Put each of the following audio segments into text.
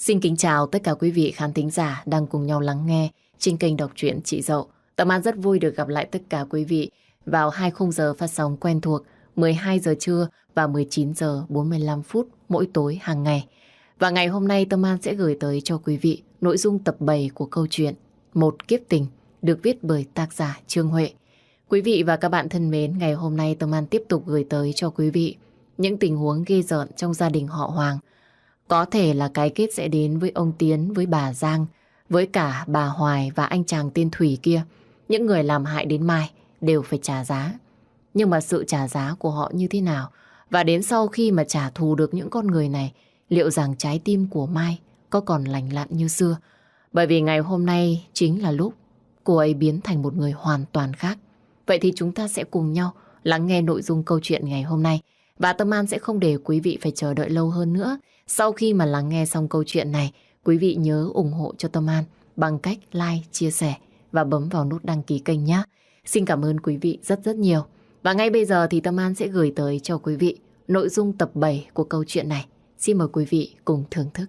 Xin kính chào tất cả quý vị khán thính giả đang cùng nhau lắng nghe trên kênh đọc truyện Chị Dậu. Tâm An rất vui được gặp lại tất cả quý vị vào 2 khung giờ phát sóng quen thuộc 12 giờ trưa và 19 giờ 45 phút mỗi tối hàng ngày. Và ngày hôm nay Tâm An sẽ gửi tới cho quý vị nội dung tập 7 của câu chuyện Một Kiếp Tình được viết bởi tác giả Trương Huệ. Quý vị và các bạn thân mến, ngày hôm nay Tâm An tiếp tục gửi tới cho quý vị những tình huống ghê rợn trong gia đình họ Hoàng. Có thể là cái kết sẽ đến với ông Tiến, với bà Giang, với cả bà Hoài và anh chàng tên Thủy kia. Những người làm hại đến Mai đều phải trả giá. Nhưng mà sự trả giá của họ như thế nào? Và đến sau khi mà trả thù được những con người này, liệu rằng trái tim của Mai có còn lành lặn như xưa? Bởi vì ngày hôm nay chính là lúc cô ấy biến thành một người hoàn toàn khác. Vậy thì chúng ta sẽ cùng nhau lắng nghe nội dung câu chuyện ngày hôm nay. Và Tâm An sẽ không để quý vị phải chờ đợi lâu hơn nữa. Sau khi mà lắng nghe xong câu chuyện này, quý vị nhớ ủng hộ cho Tâm An bằng cách like, chia sẻ và bấm vào nút đăng ký kênh nhé. Xin cảm ơn quý vị rất rất nhiều. Và ngay bây giờ thì Tâm An sẽ gửi tới cho quý vị nội dung tập 7 của câu chuyện này. Xin mời quý vị cùng thưởng thức.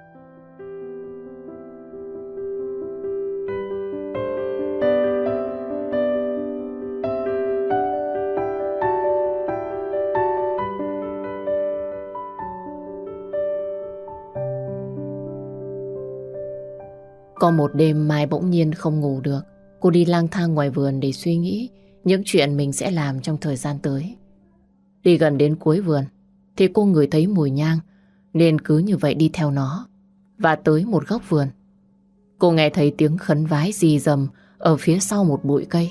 Có một đêm Mai bỗng nhiên không ngủ được. Cô đi lang thang ngoài vườn để suy nghĩ những chuyện mình sẽ làm trong thời gian tới. Đi gần đến cuối vườn thì cô ngửi thấy mùi nhang, nên cứ như vậy đi theo nó. Và tới một góc vườn, cô nghe thấy tiếng khấn vái rì rầm ở phía sau một bụi cây.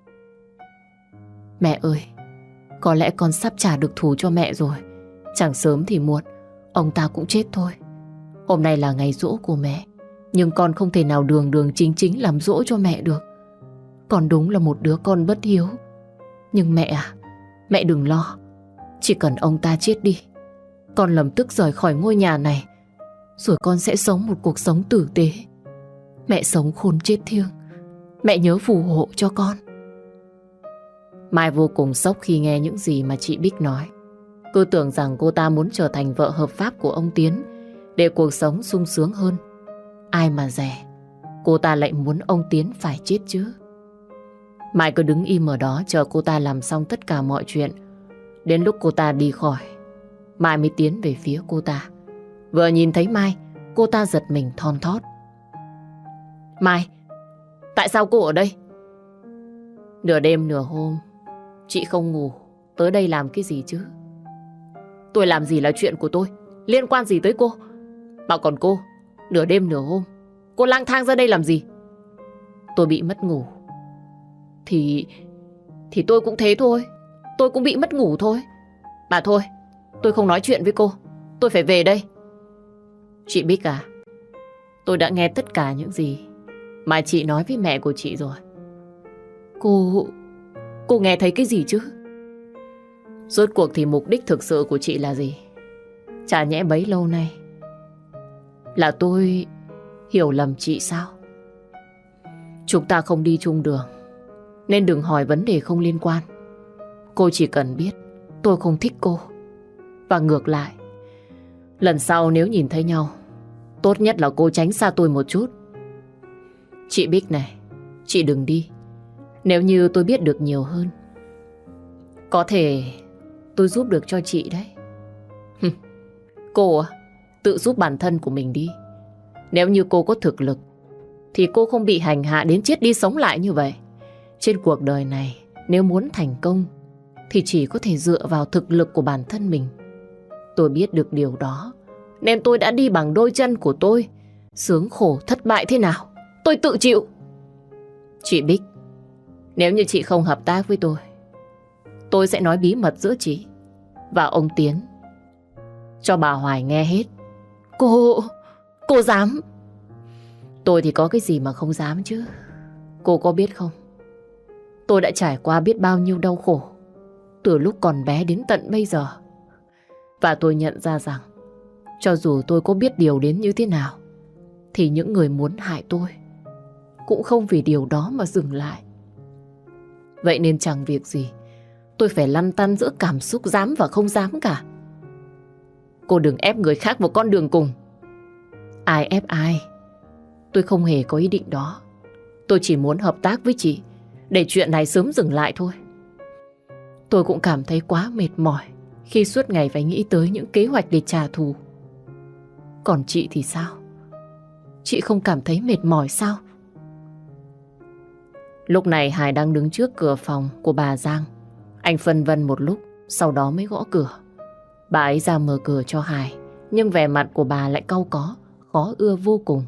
Mẹ ơi, có lẽ con sắp trả được thù cho mẹ rồi. Chẳng sớm thì muộn, ông ta cũng chết thôi. Hôm nay là ngày giỗ của mẹ, nhưng con không thể nào đường đường chính chính làm giỗ cho mẹ được. Con đúng là một đứa con bất hiếu. Nhưng mẹ à, mẹ đừng lo. Chỉ cần ông ta chết đi, con lập tức rời khỏi ngôi nhà này, rồi con sẽ sống một cuộc sống tử tế. Mẹ sống khôn chết thiêng, mẹ nhớ phù hộ cho con. Mai vô cùng sốc khi nghe những gì mà chị Bích nói. Cứ tưởng rằng cô ta muốn trở thành vợ hợp pháp của ông Tiến để cuộc sống sung sướng hơn. Ai mà dè, cô ta lại muốn ông Tiến phải chết chứ. Mai cứ đứng im ở đó chờ cô ta làm xong tất cả mọi chuyện. Đến lúc cô ta đi khỏi, Mai mới tiến về phía cô ta. Vừa nhìn thấy Mai, cô ta giật mình thon thót. Mai, tại sao cô ở đây? Nửa đêm nửa hôm, chị không ngủ, tới đây làm cái gì chứ? Tôi làm gì là chuyện của tôi, liên quan gì tới cô? Bảo còn cô, nửa đêm nửa hôm, cô lang thang ra đây làm gì? Tôi bị mất ngủ. Thì tôi cũng thế thôi. Tôi cũng bị mất ngủ thôi. Mà thôi, tôi không nói chuyện với cô. Tôi phải về đây. Chị Bích à, tôi đã nghe tất cả những gì mà chị nói với mẹ của chị rồi. Cô nghe thấy cái gì chứ? Rốt cuộc thì mục đích thực sự của chị là gì? Chả nhẽ bấy lâu nay là tôi hiểu lầm chị sao? Chúng ta không đi chung đường, nên đừng hỏi vấn đề không liên quan. Cô chỉ cần biết tôi không thích cô. Và ngược lại, lần sau nếu nhìn thấy nhau, tốt nhất là cô tránh xa tôi một chút. Chị Bích này, chị đừng đi. Nếu như tôi biết được nhiều hơn, có thể tôi giúp được cho chị đấy. Cô à, tự giúp bản thân của mình đi. Nếu như cô có thực lực thì cô không bị hành hạ đến chết đi sống lại như vậy. Trên cuộc đời này, nếu muốn thành công thì chỉ có thể dựa vào thực lực của bản thân mình. Tôi biết được điều đó, nên tôi đã đi bằng đôi chân của tôi. Sướng khổ thất bại thế nào, tôi tự chịu. Chị Bích, nếu như chị không hợp tác với tôi sẽ nói bí mật giữa chị và ông Tiến cho bà Hoài nghe hết. Cô dám? Tôi thì có cái gì mà không dám chứ. Cô có biết không, tôi đã trải qua biết bao nhiêu đau khổ từ lúc còn bé đến tận bây giờ. Và tôi nhận ra rằng cho dù tôi có biết điều đến như thế nào thì những người muốn hại tôi cũng không vì điều đó mà dừng lại. Vậy nên chẳng việc gì tôi phải lăn tăn giữa cảm xúc dám và không dám cả. Cô đừng ép người khác vào con đường cùng. Ai ép ai? Tôi không hề có ý định đó. Tôi chỉ muốn hợp tác với chị để chuyện này sớm dừng lại thôi. Tôi cũng cảm thấy quá mệt mỏi khi suốt ngày phải nghĩ tới những kế hoạch để trả thù. Còn chị thì sao? Chị không cảm thấy mệt mỏi sao? Lúc này Hải đang đứng trước cửa phòng của bà Giang. Anh phân vân một lúc, sau đó mới gõ cửa. Bà ấy ra mở cửa cho Hải, nhưng vẻ mặt của bà lại cau có, khó ưa vô cùng.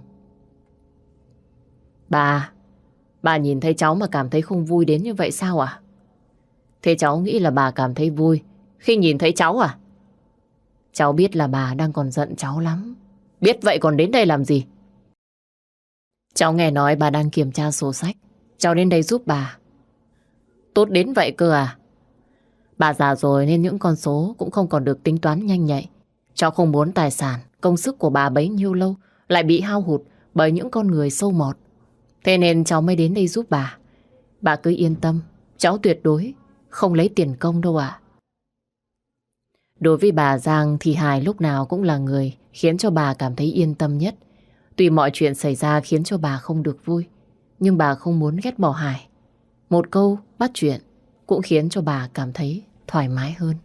Bà nhìn thấy cháu mà cảm thấy không vui đến như vậy sao à? Thế cháu nghĩ là bà cảm thấy vui khi nhìn thấy cháu à? Cháu biết là bà đang còn giận cháu lắm. Biết vậy còn đến đây làm gì? Cháu nghe nói bà đang kiểm tra sổ sách. Cháu đến đây giúp bà. Tốt đến vậy cơ à? Bà già rồi nên những con số cũng không còn được tính toán nhanh nhạy. Cháu không muốn tài sản, công sức của bà bấy nhiêu lâu lại bị hao hụt bởi những con người sâu mọt. Thế nên cháu mới đến đây giúp bà. Bà cứ yên tâm, cháu tuyệt đối không lấy tiền công đâu ạ. Đối với bà Giang thì Hải lúc nào cũng là người khiến cho bà cảm thấy yên tâm nhất. Tuy mọi chuyện xảy ra khiến cho bà không được vui, nhưng bà không muốn ghét bỏ Hải. Một câu bắt chuyện cũng khiến cho bà cảm thấy thoải mái hơn.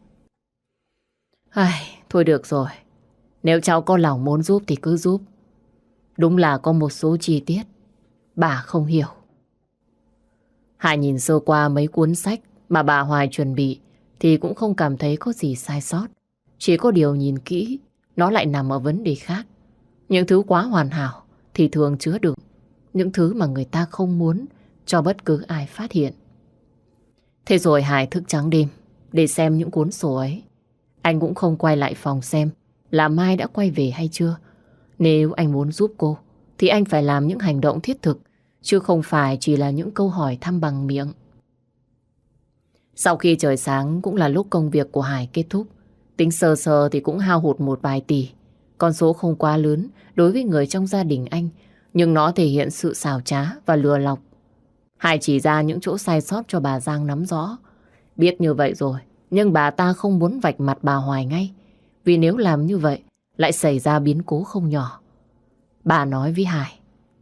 Thôi được rồi. Nếu cháu có lòng muốn giúp thì cứ giúp. Đúng là có một số chi tiết bà không hiểu. Hải nhìn sơ qua mấy cuốn sách mà bà Hoài chuẩn bị thì cũng không cảm thấy có gì sai sót. Chỉ có điều nhìn kỹ, nó lại nằm ở vấn đề khác. Những thứ quá hoàn hảo thì thường chứa đựng những thứ mà người ta không muốn cho bất cứ ai phát hiện. Thế rồi Hải thức trắng đêm để xem những cuốn sổ ấy. Anh cũng không quay lại phòng xem là Mai đã quay về hay chưa. Nếu anh muốn giúp cô thì anh phải làm những hành động thiết thực, chứ không phải chỉ là những câu hỏi thăm bằng miệng. Sau khi trời sáng cũng là lúc công việc của Hải kết thúc. Tính sơ sơ thì cũng hao hụt một vài tỷ. Con số không quá lớn đối với người trong gia đình anh, nhưng nó thể hiện sự xảo trá và lừa lọc. Hải chỉ ra những chỗ sai sót cho bà Giang nắm rõ. Biết như vậy rồi, nhưng bà ta không muốn vạch mặt bà Hoài ngay. Vì nếu làm như vậy, lại xảy ra biến cố không nhỏ. Bà nói với Hải: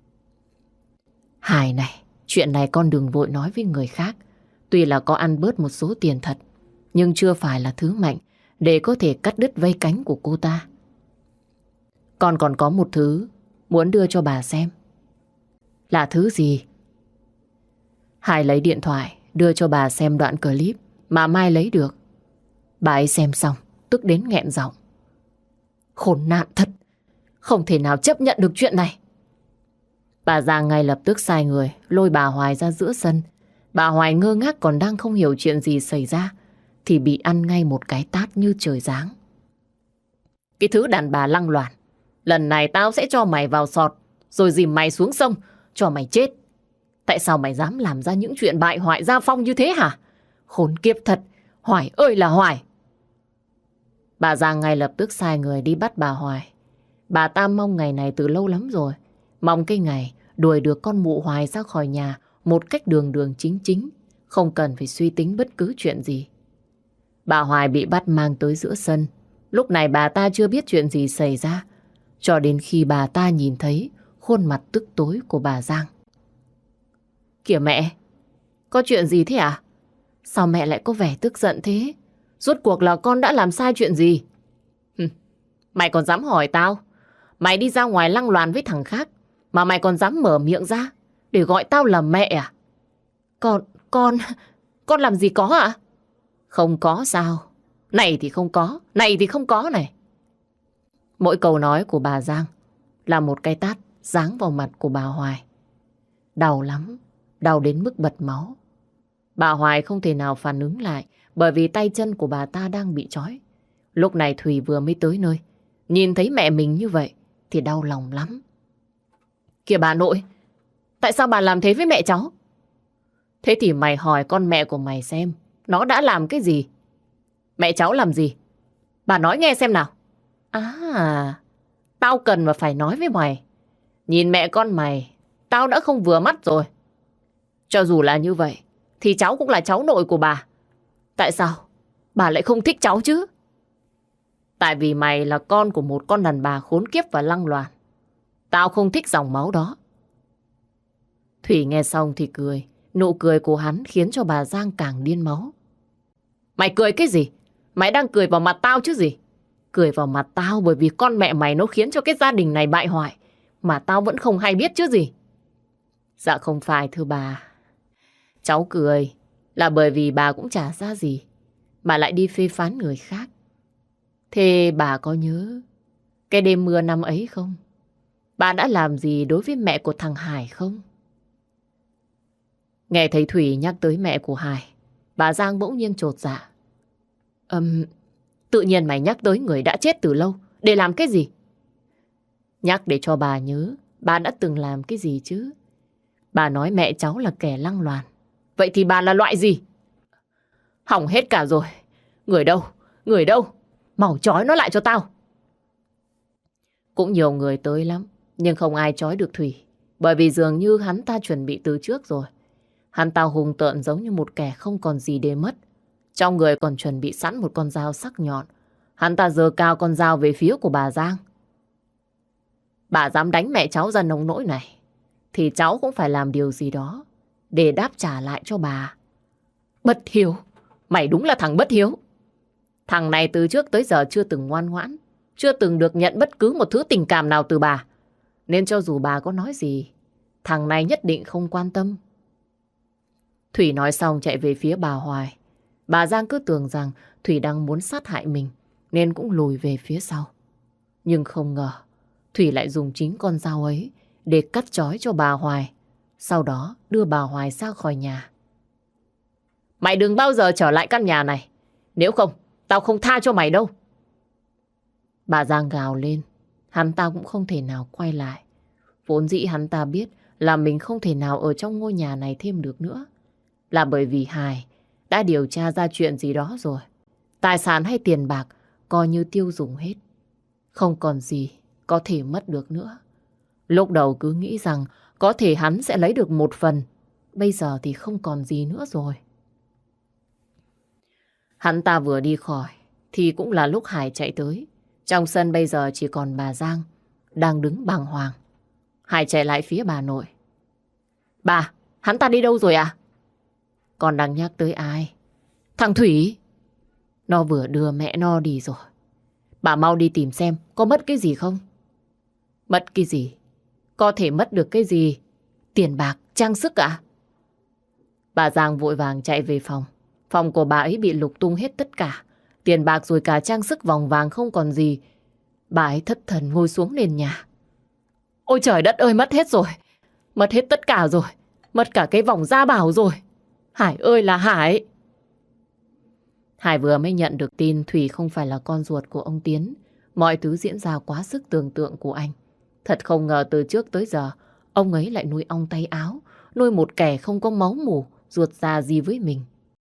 Hải này, chuyện này con đừng vội nói với người khác. Tuy là có ăn bớt một số tiền thật, nhưng chưa phải là thứ mạnh để có thể cắt đứt vây cánh của cô ta. Con còn có một thứ muốn đưa cho bà xem. Là thứ gì? Hải lấy điện thoại đưa cho bà xem đoạn clip mà Mai lấy được. Bà ấy xem xong tức đến nghẹn giọng: Khốn nạn thật, không thể nào chấp nhận được chuyện này. Bà Giang ngay lập tức sai người lôi bà Hoài ra giữa sân. Bà Hoài ngơ ngác còn đang không hiểu chuyện gì xảy ra thì bị ăn ngay một cái tát như trời giáng. Cái thứ đàn bà lăng loàn, lần này tao sẽ cho mày vào sọt rồi dìm mày xuống sông cho mày chết. Tại sao mày dám làm ra những chuyện bại hoại gia phong như thế hả? Khốn kiếp thật, Hoài ơi là Hoài. Bà Giang ngay lập tức sai người đi bắt bà Hoài. Bà ta mong ngày này từ lâu lắm rồi. Mong cái ngày đuổi được con mụ Hoài ra khỏi nhà một cách đường đường chính chính, không cần phải suy tính bất cứ chuyện gì. Bà Hoài bị bắt mang tới giữa sân. Lúc này bà ta chưa biết chuyện gì xảy ra, cho đến khi bà ta nhìn thấy khuôn mặt tức tối của bà Giang. Kìa mẹ, có chuyện gì thế à? Sao mẹ lại có vẻ tức giận thế? Rốt cuộc là con đã làm sai chuyện gì? Mày còn dám hỏi tao? Mày đi ra ngoài lăng loàn với thằng khác mà mày còn dám mở miệng ra để gọi tao là mẹ à? Con làm gì có ạ? Không có sao? Này thì không có, này thì không có này. Mỗi câu nói của bà Giang là một cái tát giáng vào mặt của bà Hoài. Đau lắm, đau đến mức bật máu. Bà Hoài không thể nào phản ứng lại bởi vì tay chân của bà ta đang bị trói. Lúc này Thùy vừa mới tới nơi, nhìn thấy mẹ mình như vậy thì đau lòng lắm. Kìa bà nội, tại sao bà làm thế với mẹ cháu? Thế thì mày hỏi con mẹ của mày xem nó đã làm cái gì. Mẹ cháu làm gì? Bà nói nghe xem nào. À, tao cần mà phải nói với mày. Nhìn mẹ con mày, tao đã không vừa mắt rồi. Cho dù là như vậy thì cháu cũng là cháu nội của bà. Tại sao bà lại không thích cháu chứ? Tại vì mày là con của một con đàn bà khốn kiếp và lăng loàn. Tao không thích dòng máu đó. Thủy nghe xong thì cười. Nụ cười của hắn khiến cho bà Giang càng điên máu. Mày cười cái gì? Mày đang cười vào mặt tao chứ gì? Cười vào mặt tao bởi vì con mẹ mày nó khiến cho cái gia đình này bại hoại. Mà tao vẫn không hay biết chứ gì. Dạ không phải thưa bà. Cháu cười là bởi vì bà cũng chả ra gì mà lại đi phê phán người khác. Thế bà có nhớ cái đêm mưa năm ấy không? Bà đã làm gì đối với mẹ của thằng Hải không? Nghe thấy Thủy nhắc tới mẹ của Hải, bà Giang bỗng nhiên chột dạ. Tự nhiên mày nhắc tới người đã chết từ lâu, để làm cái gì? Nhắc để cho bà nhớ, bà đã từng làm cái gì chứ? Bà nói mẹ cháu là kẻ lăng loàn. Vậy thì bà là loại gì? Hỏng hết cả rồi. Người đâu? Người đâu? Mau trói nó lại cho tao. Cũng nhiều người tới lắm, nhưng không ai trói được Thủy. Bởi vì dường như hắn ta chuẩn bị từ trước rồi. Hắn ta hùng tợn giống như một kẻ không còn gì để mất. Trong người còn chuẩn bị sẵn một con dao sắc nhọn. Hắn ta giơ cao con dao về phía của bà Giang. Bà dám đánh mẹ cháu ra nông nỗi này, thì cháu cũng phải làm điều gì đó để đáp trả lại cho bà. Bất hiếu. Mày đúng là thằng bất hiếu. Thằng này từ trước tới giờ chưa từng ngoan ngoãn, chưa từng được nhận bất cứ một thứ tình cảm nào từ bà. Nên cho dù bà có nói gì, thằng này nhất định không quan tâm. Thủy nói xong chạy về phía bà Hoài. Bà Giang cứ tưởng rằng Thủy đang muốn sát hại mình, nên cũng lùi về phía sau. Nhưng không ngờ, Thủy lại dùng chính con dao ấy để cắt trói cho bà Hoài. Sau đó đưa bà Hoài ra khỏi nhà. Mày đừng bao giờ trở lại căn nhà này. Nếu không, tao không tha cho mày đâu. Bà Giang gào lên. Hắn ta cũng không thể nào quay lại. Vốn dĩ hắn ta biết là mình không thể nào ở trong ngôi nhà này thêm được nữa. Là bởi vì Hải đã điều tra ra chuyện gì đó rồi. Tài sản hay tiền bạc coi như tiêu dùng hết. Không còn gì có thể mất được nữa. Lúc đầu cứ nghĩ rằng có thể hắn sẽ lấy được một phần. Bây giờ thì không còn gì nữa rồi. Hắn ta vừa đi khỏi thì cũng là lúc Hải chạy tới. Trong sân bây giờ chỉ còn bà Giang đang đứng bàng hoàng. Hải chạy lại phía bà nội. Bà, hắn ta đi đâu rồi à? Con đang nhắc tới ai? Thằng Thủy. Nó vừa đưa mẹ nó đi rồi. Bà mau đi tìm xem có mất cái gì không? Mất cái gì? Có thể mất được cái gì? Tiền bạc, trang sức à? Bà Giang vội vàng chạy về phòng. Phòng của bà ấy bị lục tung hết tất cả. Tiền bạc rồi cả trang sức vòng vàng không còn gì. Bà ấy thất thần ngồi xuống nền nhà. Ôi trời đất ơi, mất hết rồi. Mất hết tất cả rồi. Mất cả cái vòng gia bảo rồi. Hải ơi là Hải. Hải vừa mới nhận được tin Thủy không phải là con ruột của ông Tiến. Mọi thứ diễn ra quá sức tưởng tượng của anh. Thật không ngờ từ trước tới giờ ông ấy lại nuôi ong tay áo, nuôi một kẻ không có máu mủ, ruột già gì với mình.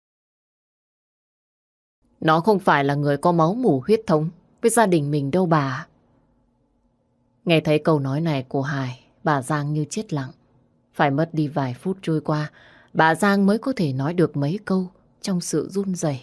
Nó không phải là người có máu mủ huyết thống với gia đình mình đâu bà. Nghe thấy câu nói này của Hải, bà Giang như chết lặng. Phải mất đi vài phút trôi qua, bà Giang mới có thể nói được mấy câu trong sự run rẩy.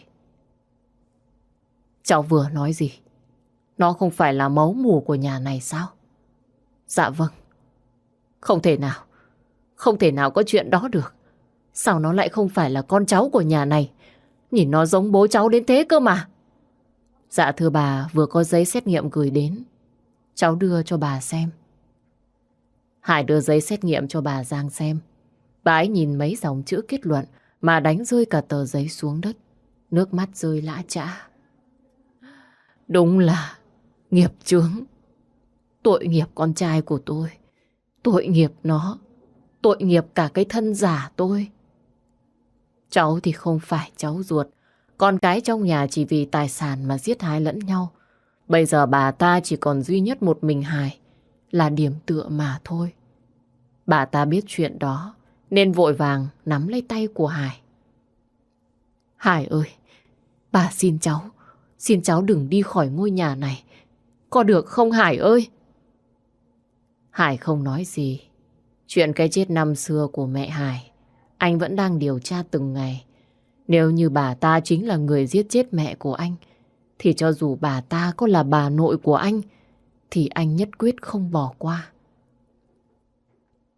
Cháu vừa nói gì? Nó không phải là máu mủ của nhà này sao? Dạ vâng. Không thể nào. Không thể nào có chuyện đó được. Sao nó lại không phải là con cháu của nhà này? Nhìn nó giống bố cháu đến thế cơ mà. Dạ thưa bà, vừa có giấy xét nghiệm gửi đến. Cháu đưa cho bà xem. Hải đưa giấy xét nghiệm cho bà Giang xem. Bà ấy nhìn mấy dòng chữ kết luận mà đánh rơi cả tờ giấy xuống đất. Nước mắt rơi lã chã. Đúng là nghiệp chướng. Tội nghiệp con trai của tôi. Tội nghiệp nó. Tội nghiệp cả cái thân giả tôi. Cháu thì không phải cháu ruột. Con cái trong nhà chỉ vì tài sản mà giết hại lẫn nhau. Bây giờ bà ta chỉ còn duy nhất một mình Hải, là điểm tựa mà thôi. Bà ta biết chuyện đó nên vội vàng nắm lấy tay của Hải. Hải ơi, bà xin cháu đừng đi khỏi ngôi nhà này. Có được không Hải ơi? Hải không nói gì. Chuyện cái chết năm xưa của mẹ Hải, anh vẫn đang điều tra từng ngày. Nếu như bà ta chính là người giết chết mẹ của anh, thì cho dù bà ta có là bà nội của anh, thì anh nhất quyết không bỏ qua.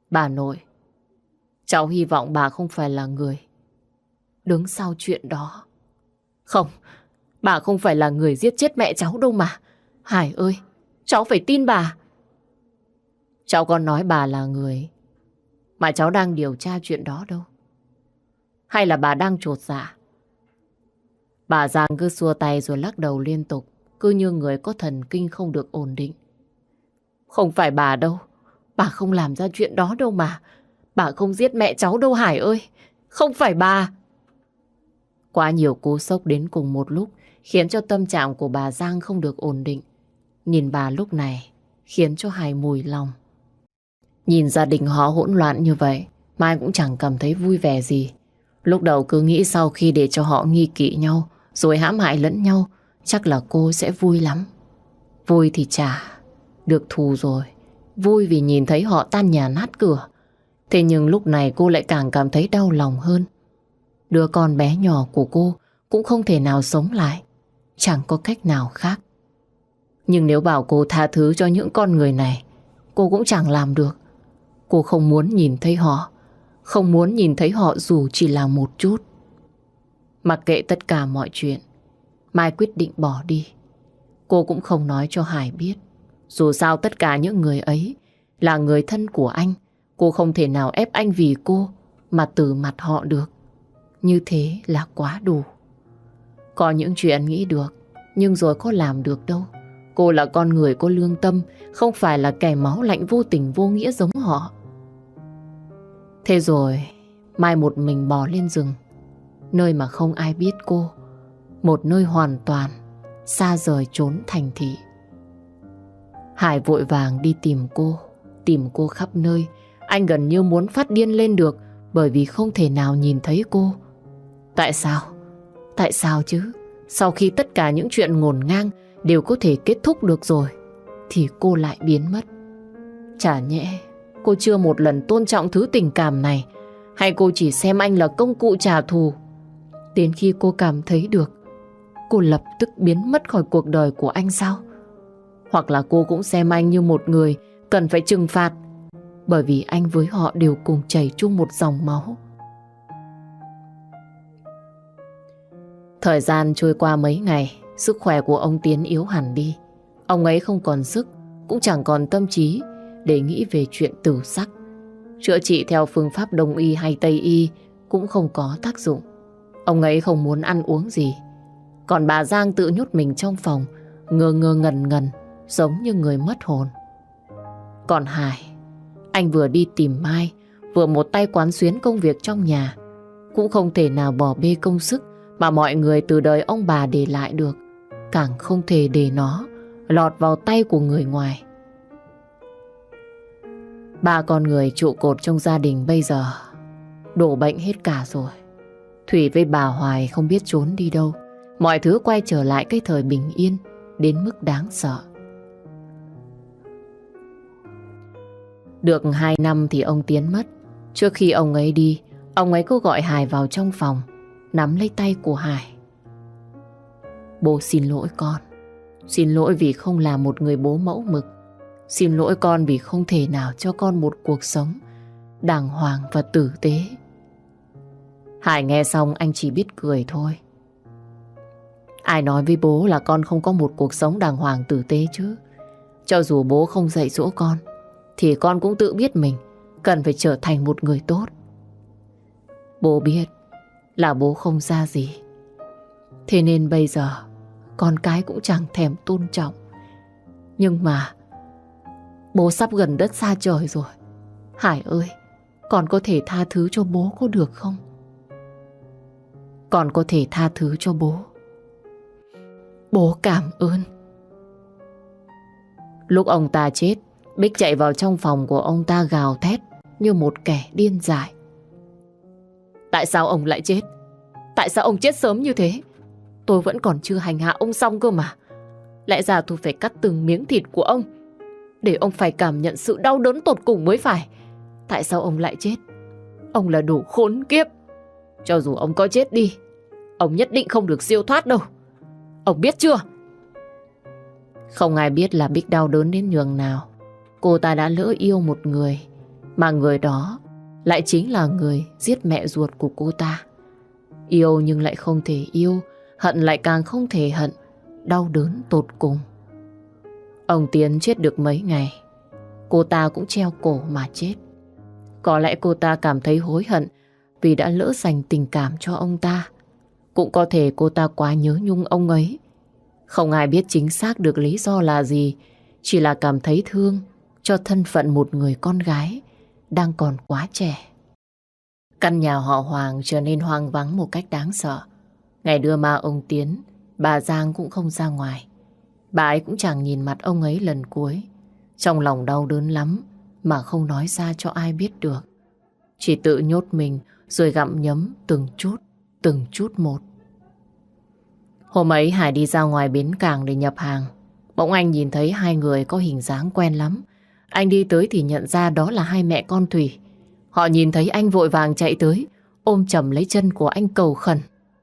Bà nội, cháu hy vọng bà không phải là người đứng sau chuyện đó. Không, bà không phải là người giết chết mẹ cháu đâu mà. Hải ơi, cháu phải tin bà. Cháu còn nói bà là người mà cháu đang điều tra chuyện đó đâu. Hay là bà đang chột dạ? Bà Giang cứ xua tay rồi lắc đầu liên tục, cứ như người có thần kinh không được ổn định. Không phải bà đâu, bà không làm ra chuyện đó đâu mà. Bà không giết mẹ cháu đâu Hải ơi. Không phải bà. Quá nhiều cú sốc đến cùng một lúc khiến cho tâm trạng của bà Giang không được ổn định. Nhìn bà lúc này khiến cho Hải mùi lòng. Nhìn gia đình họ hỗn loạn như vậy, Mai cũng chẳng cảm thấy vui vẻ gì. Lúc đầu cứ nghĩ sau khi để cho họ nghi kỵ nhau rồi hãm hại lẫn nhau, chắc là cô sẽ vui lắm. Vui thì chả được thù rồi. Vui vì nhìn thấy họ tan nhà nát cửa. Thế nhưng lúc này cô lại càng cảm thấy đau lòng hơn. Đứa con bé nhỏ của cô cũng không thể nào sống lại. Chẳng có cách nào khác. Nhưng nếu bảo cô tha thứ cho những con người này, cô cũng chẳng làm được. Cô không muốn nhìn thấy họ. Không muốn nhìn thấy họ dù chỉ là một chút. Mặc kệ tất cả mọi chuyện, Mai quyết định bỏ đi. Cô cũng không nói cho Hải biết. Dù sao tất cả những người ấy là người thân của anh. Cô không thể nào ép anh vì cô mà từ mặt họ được. Như thế là quá đủ. Có những chuyện nghĩ được, nhưng rồi có làm được đâu. Cô là con người có lương tâm, không phải là kẻ máu lạnh vô tình vô nghĩa giống họ. Thế rồi Mai một mình bò lên rừng, nơi mà không ai biết cô. Một nơi hoàn toàn xa rời chốn thành thị. Hải vội vàng đi tìm cô khắp nơi. Anh gần như muốn phát điên lên được, bởi vì không thể nào nhìn thấy cô. Tại sao? Tại sao chứ? Sau khi tất cả những chuyện ngổn ngang đều có thể kết thúc được rồi, thì cô lại biến mất. Chả nhẽ cô chưa một lần tôn trọng thứ tình cảm này? Hay cô chỉ xem anh là công cụ trả thù? Đến khi cô cảm thấy được, cô lập tức biến mất khỏi cuộc đời của anh sao? Hoặc là cô cũng xem anh như một người cần phải trừng phạt, bởi vì anh với họ đều cùng chảy chung một dòng máu. Thời gian trôi qua mấy ngày, sức khỏe của ông Tiến yếu hẳn đi. Ông ấy không còn sức, cũng chẳng còn tâm trí để nghĩ về chuyện tử sắc. Chữa trị theo phương pháp Đông y hay Tây y cũng không có tác dụng. Ông ấy không muốn ăn uống gì. Còn bà Giang tự nhốt mình trong phòng, ngơ ngơ ngẩn ngẩn, giống như người mất hồn. Còn Hải, anh vừa đi tìm Mai, vừa một tay quán xuyến công việc trong nhà. Cũng không thể nào bỏ bê công sức mà mọi người từ đời ông bà để lại được. Càng không thể để nó lọt vào tay của người ngoài. Ba con người trụ cột trong gia đình bây giờ đổ bệnh hết cả rồi. Thủy với bà Hoài không biết trốn đi đâu. Mọi thứ quay trở lại cái thời bình yên đến mức đáng sợ. Được 2 năm thì ông Tiến mất. Trước khi ông ấy đi, ông ấy có gọi Hải vào trong phòng, nắm lấy tay của Hải. Bố xin lỗi con. Xin lỗi vì không là một người bố mẫu mực. Xin lỗi con vì không thể nào cho con một cuộc sống đàng hoàng và tử tế. Hải nghe xong anh chỉ biết cười thôi. Ai nói với bố là con không có một cuộc sống đàng hoàng tử tế chứ? Cho dù bố không dạy dỗ con, thì con cũng tự biết mình cần phải trở thành một người tốt. Bố biết là bố không ra gì. Thế nên bây giờ con cái cũng chẳng thèm tôn trọng. Nhưng mà bố sắp gần đất xa trời rồi. Hải ơi, con có thể tha thứ cho bố có được không? Con có thể tha thứ cho bố. Bố cảm ơn. Lúc ông ta chết, Bích chạy vào trong phòng của ông ta gào thét như một kẻ điên dại. Tại sao ông lại chết? Tại sao ông chết sớm như thế? Tôi vẫn còn chưa hành hạ ông xong cơ mà. Lẽ ra tôi phải cắt từng miếng thịt của ông, để ông phải cảm nhận sự đau đớn tột cùng mới phải. Tại sao ông lại chết? Ông là đồ khốn kiếp. Cho dù ông có chết đi, ông nhất định không được siêu thoát đâu. Ông biết chưa? Không ai biết là Bích đau đớn đến nhường nào. Cô ta đã lỡ yêu một người Mà người đó lại chính là người giết mẹ ruột của cô ta. Yêu nhưng lại không thể yêu, hận lại càng không thể hận, đau đớn tột cùng. Ông Tiến chết được mấy ngày, cô ta cũng treo cổ mà chết. Có lẽ cô ta cảm thấy hối hận vì đã lỡ dành tình cảm cho ông ta. Cũng có thể cô ta quá nhớ nhung ông ấy. Không ai biết chính xác được lý do là gì, chỉ là cảm thấy thương cho thân phận một người con gái đang còn quá trẻ. Căn nhà họ Hoàng trở nên hoang vắng một cách đáng sợ. Ngày đưa ma ông Tiến, bà Giang cũng không ra ngoài. Bà ấy cũng chẳng nhìn mặt ông ấy lần cuối. Trong lòng đau đớn lắm mà không nói ra cho ai biết được. Chỉ tự nhốt mình rồi gặm nhấm từng chút một. Hôm ấy Hải đi ra ngoài bến cảng để nhập hàng. Bỗng anh nhìn thấy hai người có hình dáng quen lắm. Anh đi tới thì nhận ra đó là hai mẹ con Thủy. Họ nhìn thấy anh vội vàng chạy tới, ôm chầm lấy chân của anh cầu khẩn.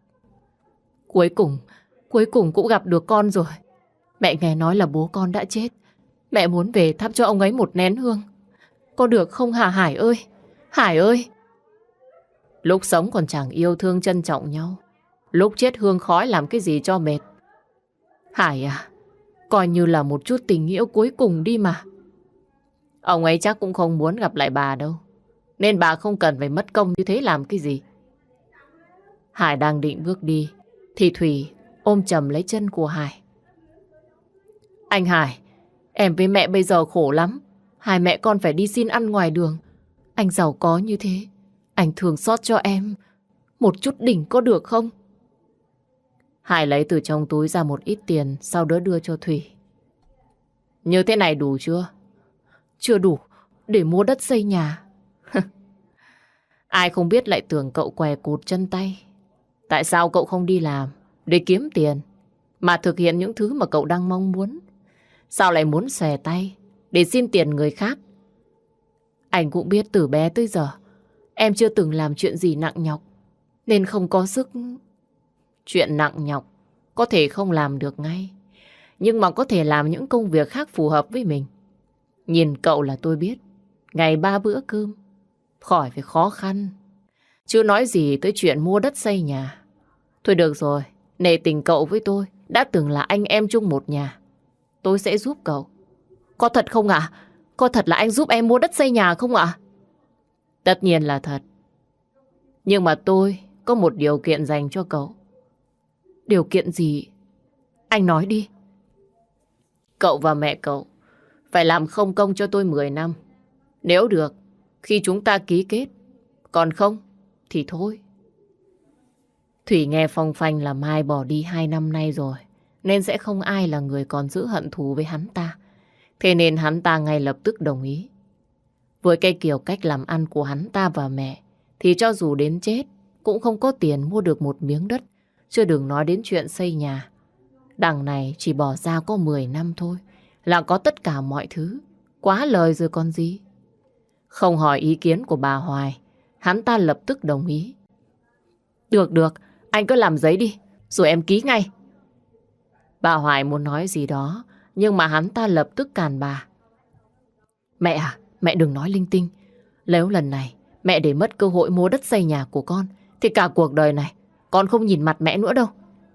Cuối cùng cũng gặp được con rồi. Mẹ nghe nói là bố con đã chết. Mẹ muốn về thắp cho ông ấy một nén hương. Có được không hả Hải ơi? Hải ơi! Lúc sống còn chẳng yêu thương trân trọng nhau. Lúc chết hương khói làm cái gì cho mệt. Hải à, coi như là một chút tình nghĩa cuối cùng đi mà. Ông ấy chắc cũng không muốn gặp lại bà đâu, nên bà không cần phải mất công như thế làm cái gì. Hải đang định bước đi thì Thủy ôm chầm lấy chân của Hải. Anh Hải, em với mẹ bây giờ khổ lắm. Hai mẹ con phải đi xin ăn ngoài đường. Anh giàu có như thế, anh thương xót cho em một chút đỉnh có được không? Hải lấy từ trong túi ra một ít tiền, sau đó đưa cho Thủy. Như thế này đủ chưa? Chưa đủ để mua đất xây nhà. Ai không biết lại tưởng cậu què cụt chân tay. Tại sao cậu không đi làm để kiếm tiền mà thực hiện những thứ mà cậu đang mong muốn? Sao lại muốn xòe tay để xin tiền người khác? Anh cũng biết từ bé tới giờ em chưa từng làm chuyện gì nặng nhọc, nên không có sức. Chuyện nặng nhọc có thể không làm được ngay, nhưng mà có thể làm những công việc khác phù hợp với mình. Nhìn cậu là tôi biết, ngày 3 bữa cơm, khỏi phải khó khăn. Chứ nói gì tới chuyện mua đất xây nhà. Thôi được rồi, nể tình cậu với tôi đã từng là anh em chung một nhà. Tôi sẽ giúp cậu. Có thật không ạ? Có thật là anh giúp em mua đất xây nhà không ạ? Tất nhiên là thật. Nhưng mà tôi có một điều kiện dành cho cậu. Điều kiện gì? Anh nói đi. Cậu và mẹ cậu phải làm không công cho tôi 10 năm. Nếu được, khi chúng ta ký kết. Còn không, thì thôi. Thủy nghe phong phanh là Mai bỏ đi 2 năm nay rồi, nên sẽ không ai là người còn giữ hận thù với hắn ta. Thế nên hắn ta ngay lập tức đồng ý. Với cái kiểu cách làm ăn của hắn ta và mẹ, thì cho dù đến chết cũng không có tiền mua được một miếng đất, chưa đừng nói đến chuyện xây nhà. Đằng này chỉ bỏ ra có 10 năm thôi là có tất cả mọi thứ. Quá lời rồi còn gì. Không hỏi ý kiến của bà Hoài, hắn ta lập tức đồng ý. Được, anh cứ làm giấy đi, rồi em ký ngay. Bà Hoài muốn nói gì đó, nhưng mà hắn ta lập tức cản bà. Mẹ à, mẹ đừng nói linh tinh. Nếu lần này mẹ để mất cơ hội mua đất xây nhà của con, thì cả cuộc đời này con không nhìn mặt mẹ nữa đâu.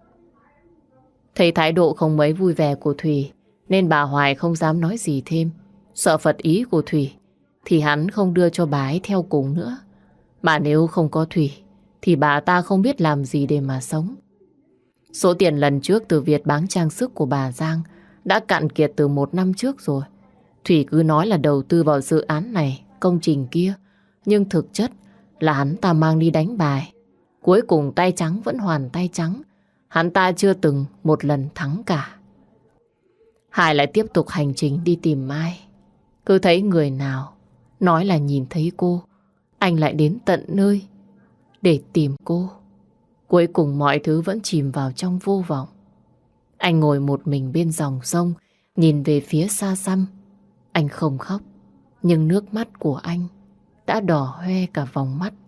Thấy thái độ không mấy vui vẻ của Thủy, nên bà Hoài không dám nói gì thêm. Sợ phật ý của Thủy thì hắn không đưa cho bà ấy theo cùng nữa. Mà nếu không có Thủy thì bà ta không biết làm gì để mà sống. Số tiền lần trước từ việc bán trang sức của bà Giang đã cạn kiệt từ 1 năm trước rồi. Thủy cứ nói là đầu tư vào dự án này, công trình kia, nhưng thực chất là hắn ta mang đi đánh bài. Cuối cùng tay trắng vẫn hoàn tay trắng. Hắn ta chưa từng một lần thắng cả. Hải lại tiếp tục hành trình đi tìm Mai. Cứ thấy người nào nói là nhìn thấy cô, anh lại đến tận nơi để tìm cô. Cuối cùng mọi thứ vẫn chìm vào trong vô vọng. Anh ngồi một mình bên dòng sông, nhìn về phía xa xăm. Anh không khóc, nhưng nước mắt của anh đã đỏ hoe cả vòng mắt.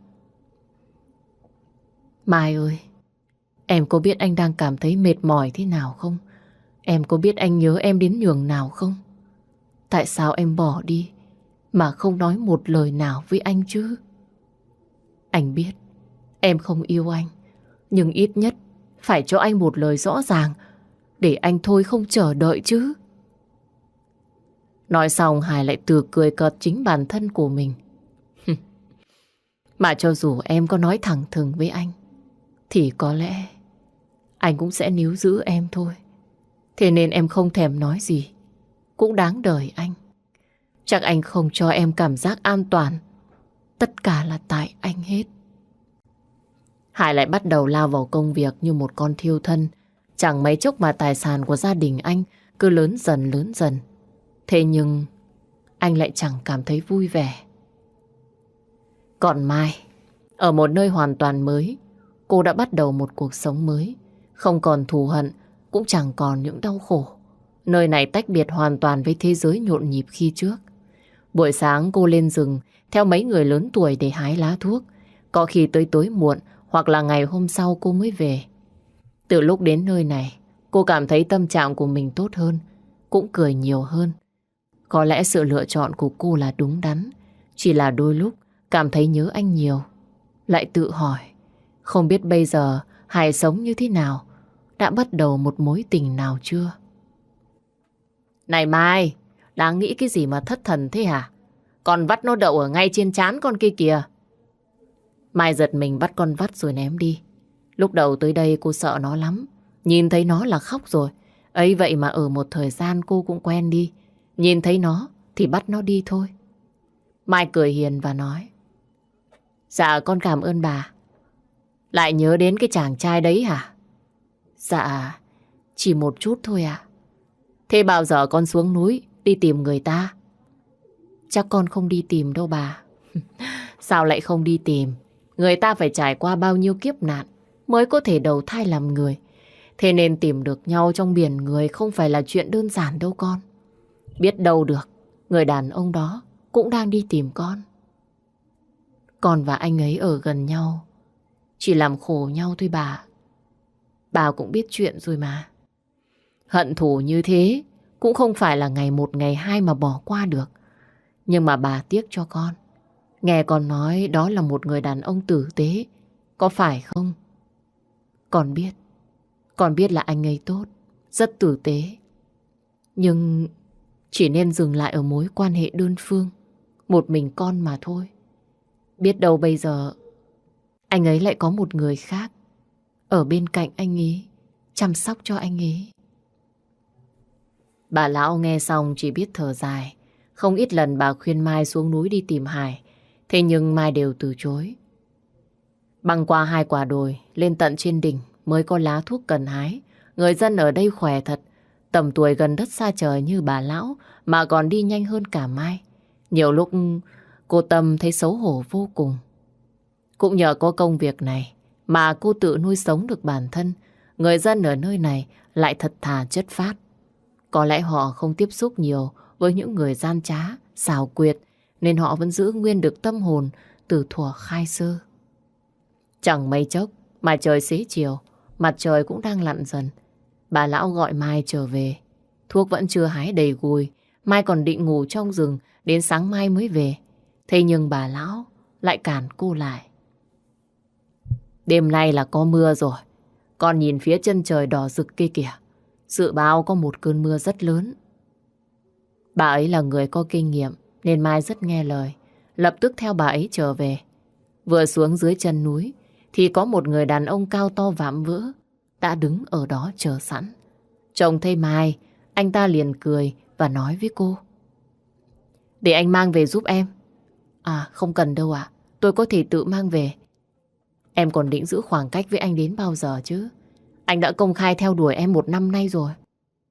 Mai ơi, em có biết anh đang cảm thấy mệt mỏi thế nào không? Em có biết anh nhớ em đến nhường nào không? Tại sao em bỏ đi mà không nói một lời nào với anh chứ? Anh biết em không yêu anh, nhưng ít nhất phải cho anh một lời rõ ràng để anh thôi không chờ đợi chứ. Nói xong Hải lại tự cười cợt chính bản thân của mình. Mà cho dù em có nói thẳng thừng với anh thì có lẽ anh cũng sẽ níu giữ em thôi. Thế nên em không thèm nói gì cũng đáng đời anh. Chắc anh không cho em cảm giác an toàn. Tất cả là tại anh hết. Hải lại bắt đầu lao vào công việc như một con thiêu thân. Chẳng mấy chốc mà tài sản của gia đình anh cứ lớn dần lớn dần. Thế nhưng anh lại chẳng cảm thấy vui vẻ. Còn Mai, ở một nơi hoàn toàn mới, cô đã bắt đầu một cuộc sống mới. Không còn thù hận, cũng chẳng còn những đau khổ. Nơi này tách biệt hoàn toàn với thế giới nhộn nhịp khi trước. Buổi sáng cô lên rừng theo mấy người lớn tuổi để hái lá thuốc. Có khi tới tối muộn hoặc là ngày hôm sau cô mới về. Từ lúc đến nơi này, cô cảm thấy tâm trạng của mình tốt hơn, cũng cười nhiều hơn. Có lẽ sự lựa chọn của cô là đúng đắn. Chỉ là đôi lúc cảm thấy nhớ anh nhiều. Lại tự hỏi, không biết bây giờ Hải sống như thế nào? Đã bắt đầu một mối tình nào chưa? Này Mai, đang nghĩ cái gì mà thất thần thế hả? Con vắt nó đậu ở ngay trên trán con kia kìa. Mai giật mình bắt con vắt rồi ném đi. Lúc đầu tới đây cô sợ nó lắm. Nhìn thấy nó là khóc rồi. Ấy vậy mà ở một thời gian cô cũng quen đi. Nhìn thấy nó thì bắt nó đi thôi. Mai cười hiền và nói: Dạ con cảm ơn bà. Lại nhớ đến cái chàng trai đấy hả? Dạ, chỉ một chút thôi ạ. Thế bao giờ con xuống núi đi tìm người ta? Chắc con không đi tìm đâu bà. Sao lại không đi tìm? Người ta phải trải qua bao nhiêu kiếp nạn mới có thể đầu thai làm người. Thế nên tìm được nhau trong biển người không phải là chuyện đơn giản đâu con. Biết đâu được, người đàn ông đó cũng đang đi tìm con. Con và anh ấy ở gần nhau, chỉ làm khổ nhau thôi bà. Bà cũng biết chuyện rồi mà. Hận thù như thế cũng không phải là ngày một ngày hai mà bỏ qua được. Nhưng mà bà tiếc cho con. Nghe con nói đó là một người đàn ông tử tế, có phải không? Con biết là anh ấy tốt, rất tử tế. Nhưng chỉ nên dừng lại ở mối quan hệ đơn phương, một mình con mà thôi. Biết đâu bây giờ anh ấy lại có một người khác ở bên cạnh anh ấy, chăm sóc cho anh ấy. Bà lão nghe xong chỉ biết thở dài. Không ít lần bà khuyên Mai xuống núi đi tìm Hải, thế nhưng Mai đều từ chối. Băng qua 2 quả đồi, lên tận trên đỉnh mới có lá thuốc cần hái. Người dân ở đây khỏe thật, tầm tuổi gần đất xa trời như bà lão mà còn đi nhanh hơn cả Mai. Nhiều lúc cô Tâm thấy xấu hổ vô cùng. Cũng nhờ có công việc này mà cô tự nuôi sống được bản thân. Người dân ở nơi này lại thật thà chất phác. Có lẽ họ không tiếp xúc nhiều với những người gian trá, xảo quyệt, nên họ vẫn giữ nguyên được tâm hồn từ thuở khai sơ. Chẳng mấy chốc mà trời xế chiều, mặt trời cũng đang lặn dần. Bà lão gọi Mai trở về. Thuốc vẫn chưa hái đầy gùi. Mai còn định ngủ trong rừng đến sáng mai mới về. Thế nhưng bà lão lại cản cô lại. Đêm nay là có mưa rồi. Con nhìn phía chân trời đỏ rực kia kìa. Dự báo có một cơn mưa rất lớn. Bà ấy là người có kinh nghiệm nên Mai rất nghe lời. Lập tức theo bà ấy trở về. Vừa xuống dưới chân núi thì có một người đàn ông cao to vạm vỡ đã đứng ở đó chờ sẵn. Trông thấy Mai, anh ta liền cười và nói với cô: Để anh mang về giúp em. À không cần đâu ạ, tôi có thể tự mang về. Em còn định giữ khoảng cách với anh đến bao giờ chứ? Anh đã công khai theo đuổi em 1 năm nay rồi.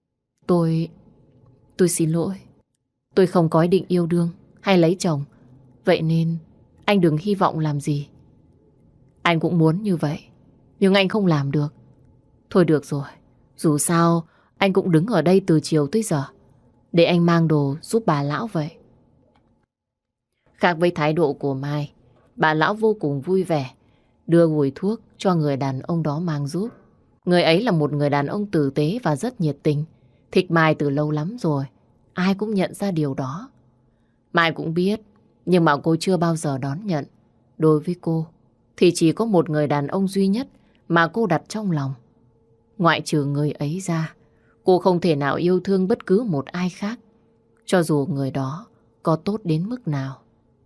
Tôi xin lỗi. Tôi không có ý định yêu đương hay lấy chồng. Vậy nên anh đừng hy vọng làm gì. Anh cũng muốn như vậy, nhưng anh không làm được. Thôi được rồi, dù sao anh cũng đứng ở đây từ chiều tới giờ. Để anh mang đồ giúp bà lão vậy. Khác với thái độ của Mai, bà lão vô cùng vui vẻ đưa gùi thuốc cho người đàn ông đó mang giúp. Người ấy là một người đàn ông tử tế và rất nhiệt tình, thích Mai từ lâu lắm rồi. Ai cũng nhận ra điều đó. Mai cũng biết, nhưng mà cô chưa bao giờ đón nhận. Đối với cô, thì chỉ có một người đàn ông duy nhất mà cô đặt trong lòng. Ngoại trừ người ấy ra, cô không thể nào yêu thương bất cứ một ai khác, cho dù người đó có tốt đến mức nào.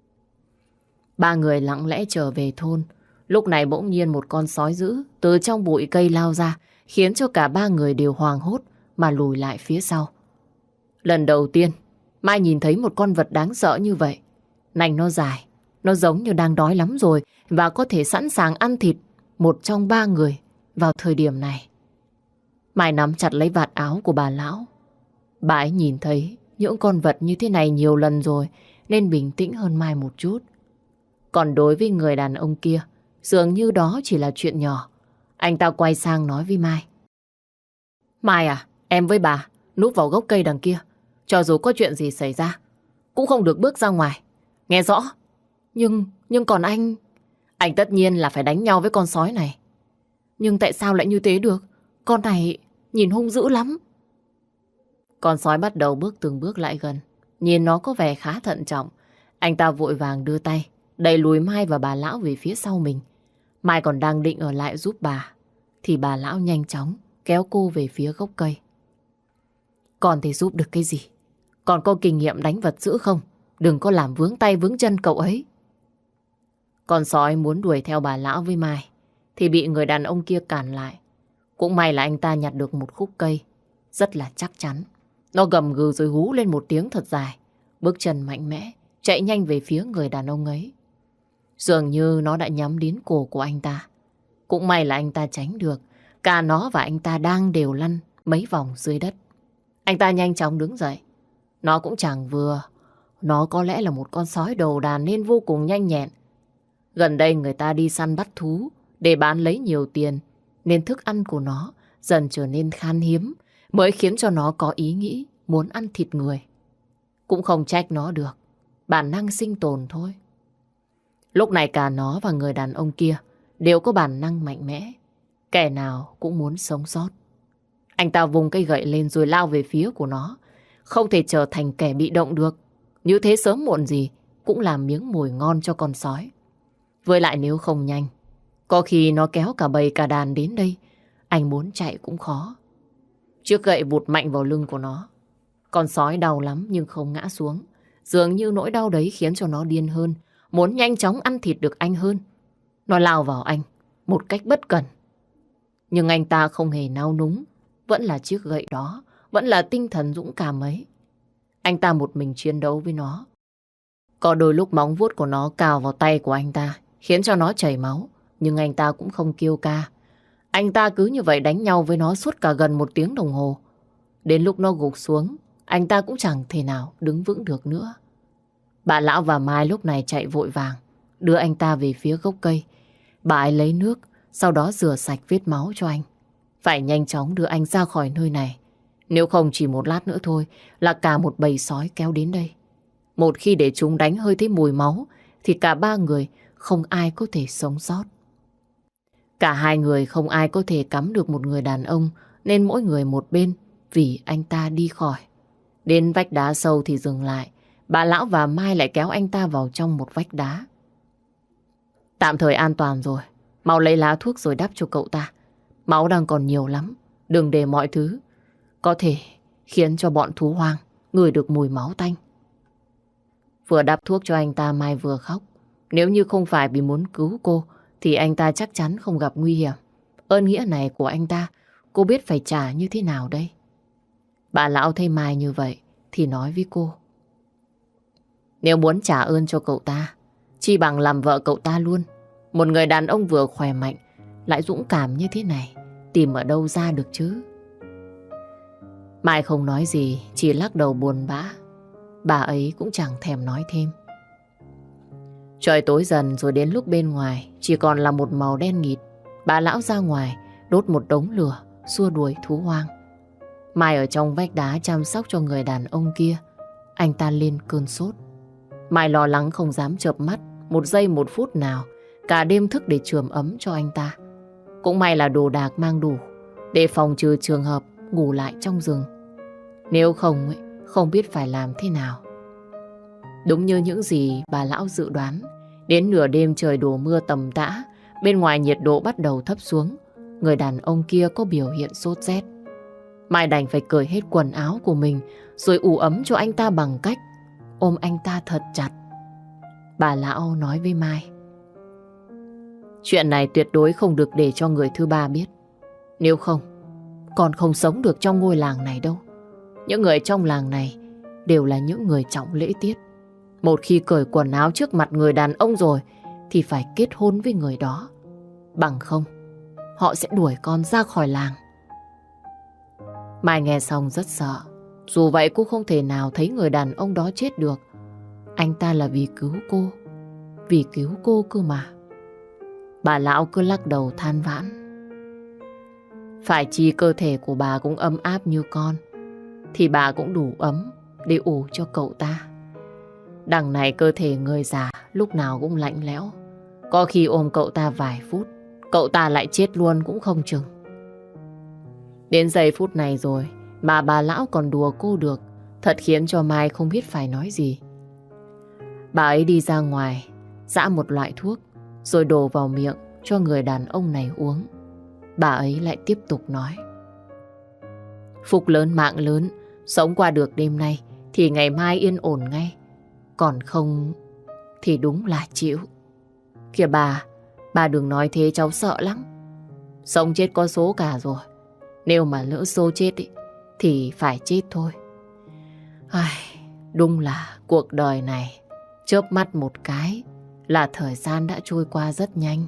Ba người lặng lẽ trở về thôn. Lúc này bỗng nhiên một con sói dữ từ trong bụi cây lao ra, khiến cho cả ba người đều hoảng hốt mà lùi lại phía sau. Lần đầu tiên, Mai nhìn thấy một con vật đáng sợ như vậy. Nành nó dài, nó giống như đang đói lắm rồi và có thể sẵn sàng ăn thịt một trong ba người vào thời điểm này. Mai nắm chặt lấy vạt áo của bà lão. Bà ấy nhìn thấy những con vật như thế này nhiều lần rồi nên bình tĩnh hơn Mai một chút. Còn đối với người đàn ông kia, dường như đó chỉ là chuyện nhỏ. Anh ta quay sang nói với Mai. Mai à, em với bà núp vào gốc cây đằng kia. Cho dù có chuyện gì xảy ra, cũng không được bước ra ngoài. Nghe rõ? Nhưng còn anh... Anh tất nhiên là phải đánh nhau với con sói này. Nhưng tại sao lại như thế được? Con này nhìn hung dữ lắm. Con sói bắt đầu bước từng bước lại gần. Nhìn nó có vẻ khá thận trọng. Anh ta vội vàng đưa tay đẩy lùi Mai và bà lão về phía sau mình. Mai còn đang định ở lại giúp bà, thì bà lão nhanh chóng kéo cô về phía gốc cây. Con thì giúp được cái gì? Con có kinh nghiệm đánh vật dữ không? Đừng có làm vướng tay vướng chân cậu ấy. Con sói muốn đuổi theo bà lão với Mai thì bị người đàn ông kia cản lại. Cũng may là anh ta nhặt được một khúc cây rất là chắc chắn. Nó gầm gừ rồi hú lên một tiếng thật dài, bước chân mạnh mẽ chạy nhanh về phía người đàn ông ấy. Dường như nó đã nhắm đến cổ của anh ta. Cũng may là anh ta tránh được. Cả nó và anh ta đang đều lăn mấy vòng dưới đất. Anh ta nhanh chóng đứng dậy. Nó cũng chẳng vừa. Nó có lẽ là một con sói đầu đàn nên vô cùng nhanh nhẹn. Gần đây người ta đi săn bắt thú để bán lấy nhiều tiền, nên thức ăn của nó dần trở nên khan hiếm, mới khiến cho nó có ý nghĩ muốn ăn thịt người. Cũng không trách nó được. Bản năng sinh tồn thôi. Lúc này cả nó và người đàn ông kia đều có bản năng mạnh mẽ. Kẻ nào cũng muốn sống sót. Anh ta vùng cây gậy lên rồi lao về phía của nó. Không thể trở thành kẻ bị động được. Như thế sớm muộn gì cũng làm miếng mồi ngon cho con sói. Với lại nếu không nhanh, có khi nó kéo cả bầy cả đàn đến đây. Anh muốn chạy cũng khó. Chiếc gậy vụt mạnh vào lưng của nó. Con sói đau lắm nhưng không ngã xuống. Dường như nỗi đau đấy khiến cho nó điên hơn, muốn nhanh chóng ăn thịt được anh hơn. Nó lao vào anh một cách bất cẩn. Nhưng anh ta không hề nao núng. Vẫn là chiếc gậy đó, vẫn là tinh thần dũng cảm ấy. Anh ta một mình chiến đấu với nó. Có đôi lúc móng vuốt của nó cào vào tay của anh ta, khiến cho nó chảy máu. Nhưng anh ta cũng không kêu ca. Anh ta cứ như vậy đánh nhau với nó suốt cả gần 1 tiếng đồng hồ. Đến lúc nó gục xuống, anh ta cũng chẳng thể nào đứng vững được nữa. Bà lão và Mai lúc này chạy vội vàng, đưa anh ta về phía gốc cây. Bà ấy lấy nước, sau đó rửa sạch vết máu cho anh. Phải nhanh chóng đưa anh ra khỏi nơi này. Nếu không chỉ một lát nữa thôi là cả một bầy sói kéo đến đây. Một khi để chúng đánh hơi thấy mùi máu thì cả ba người không ai có thể sống sót. Cả hai người không ai có thể cắm được một người đàn ông, nên mỗi người một bên vì anh ta đi khỏi. Đến vách đá sâu thì dừng lại. Bà lão và Mai lại kéo anh ta vào trong một vách đá. Tạm thời an toàn rồi. Mau lấy lá thuốc rồi đắp cho cậu ta. Máu đang còn nhiều lắm. Đừng để mọi thứ có thể khiến cho bọn thú hoang ngửi được mùi máu tanh. Vừa đắp thuốc cho anh ta, Mai vừa khóc. Nếu như không phải vì muốn cứu cô thì anh ta chắc chắn không gặp nguy hiểm. Ơn nghĩa này của anh ta, cô biết phải trả như thế nào đây? Bà lão thấy Mai như vậy thì nói với cô. Nếu muốn trả ơn cho cậu ta, chi bằng làm vợ cậu ta luôn. Một người đàn ông vừa khỏe mạnh lại dũng cảm như thế này, tìm ở đâu ra được chứ? Mai không nói gì, chỉ lắc đầu buồn bã. Bà ấy cũng chẳng thèm nói thêm. Trời tối dần rồi đến lúc bên ngoài chỉ còn là một màu đen nghịt. Bà lão ra ngoài đốt một đống lửa xua đuổi thú hoang. Mai ở trong vách đá chăm sóc cho người đàn ông kia. Anh ta lên cơn sốt. Mai lo lắng không dám chợp mắt một giây một phút nào. Cả đêm thức để chườm ấm cho anh ta. Cũng may là đồ đạc mang đủ để phòng trừ trường hợp ngủ lại trong rừng. Nếu không, không biết phải làm thế nào. Đúng như những gì bà lão dự đoán, đến nửa đêm trời đổ mưa tầm tã, bên ngoài nhiệt độ bắt đầu thấp xuống. Người đàn ông kia có biểu hiện sốt rét. Mai đành phải cởi hết quần áo của mình rồi ủ ấm cho anh ta bằng cách ôm anh ta thật chặt. Bà lão nói với Mai: chuyện này tuyệt đối không được để cho người thứ ba biết. Nếu không, con không sống được trong ngôi làng này đâu. Những người trong làng này đều là những người trọng lễ tiết. Một khi cởi quần áo trước mặt người đàn ông rồi thì phải kết hôn với người đó. Bằng không, họ sẽ đuổi con ra khỏi làng. Mai nghe xong rất sợ. Dù vậy cô không thể nào thấy người đàn ông đó chết được. Anh ta là vì cứu cô. Vì cứu cô cơ mà. Bà lão cứ lắc đầu than vãn. Phải chi cơ thể của bà cũng ấm áp như con thì bà cũng đủ ấm để ủ cho cậu ta. Đằng này cơ thể người già lúc nào cũng lạnh lẽo. Có khi ôm cậu ta vài phút, cậu ta lại chết luôn cũng không chừng. Đến giây phút này rồi mà bà lão còn đùa cô được, thật khiến cho Mai không biết phải nói gì. Bà ấy đi ra ngoài, giã một loại thuốc rồi đổ vào miệng cho người đàn ông này uống. Bà ấy lại tiếp tục nói: phúc lớn mạng lớn, sống qua được đêm nay thì ngày mai yên ổn ngay. Còn không thì đúng là chịu. Kìa bà đừng nói thế, cháu sợ lắm. Sống chết có số cả rồi. Nếu mà lỡ số chết ý, thì phải chết thôi. Ai, đúng là cuộc đời này chớp mắt một cái là thời gian đã trôi qua rất nhanh.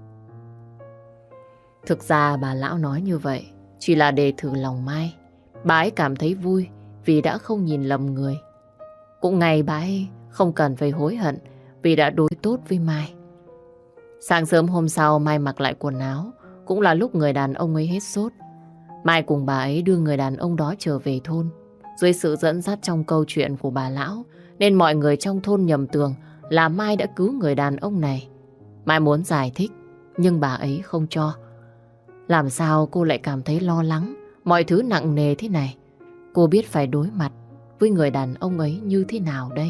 Thực ra bà lão nói như vậy chỉ là để thử lòng Mai. Bà ấy cảm thấy vui vì đã không nhìn lầm người. Cũng ngay bà ấy không cần phải hối hận vì đã đối tốt với Mai. Sáng sớm hôm sau Mai mặc lại quần áo, cũng là lúc người đàn ông ấy hết sốt. Mai cùng bà ấy đưa người đàn ông đó trở về thôn. Dưới sự dẫn dắt trong câu chuyện của bà lão nên mọi người trong thôn nhầm tưởng là Mai đã cứu người đàn ông này. Mai muốn giải thích nhưng bà ấy không cho. Làm sao cô lại cảm thấy lo lắng, mọi thứ nặng nề thế này. Cô biết phải đối mặt với người đàn ông ấy như thế nào đây?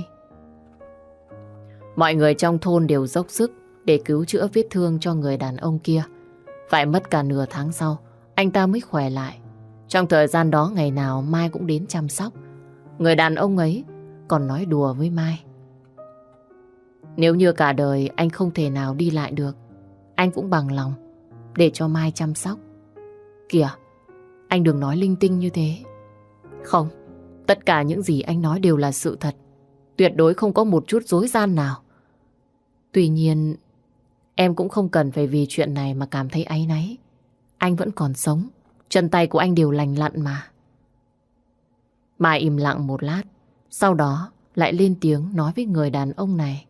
Mọi người trong thôn đều dốc sức để cứu chữa vết thương cho người đàn ông kia. Phải mất cả nửa tháng sau anh ta mới khỏe lại. Trong thời gian đó ngày nào Mai cũng đến chăm sóc. Người đàn ông ấy còn nói đùa với Mai: nếu như cả đời anh không thể nào đi lại được, anh cũng bằng lòng để cho Mai chăm sóc. Kìa, anh đừng nói linh tinh như thế. Không, tất cả những gì anh nói đều là sự thật. Tuyệt đối không có một chút dối gian nào. Tuy nhiên, em cũng không cần phải vì chuyện này mà cảm thấy áy náy. Anh vẫn còn sống, chân tay của anh đều lành lặn mà. Mai im lặng một lát, sau đó lại lên tiếng nói với người đàn ông này: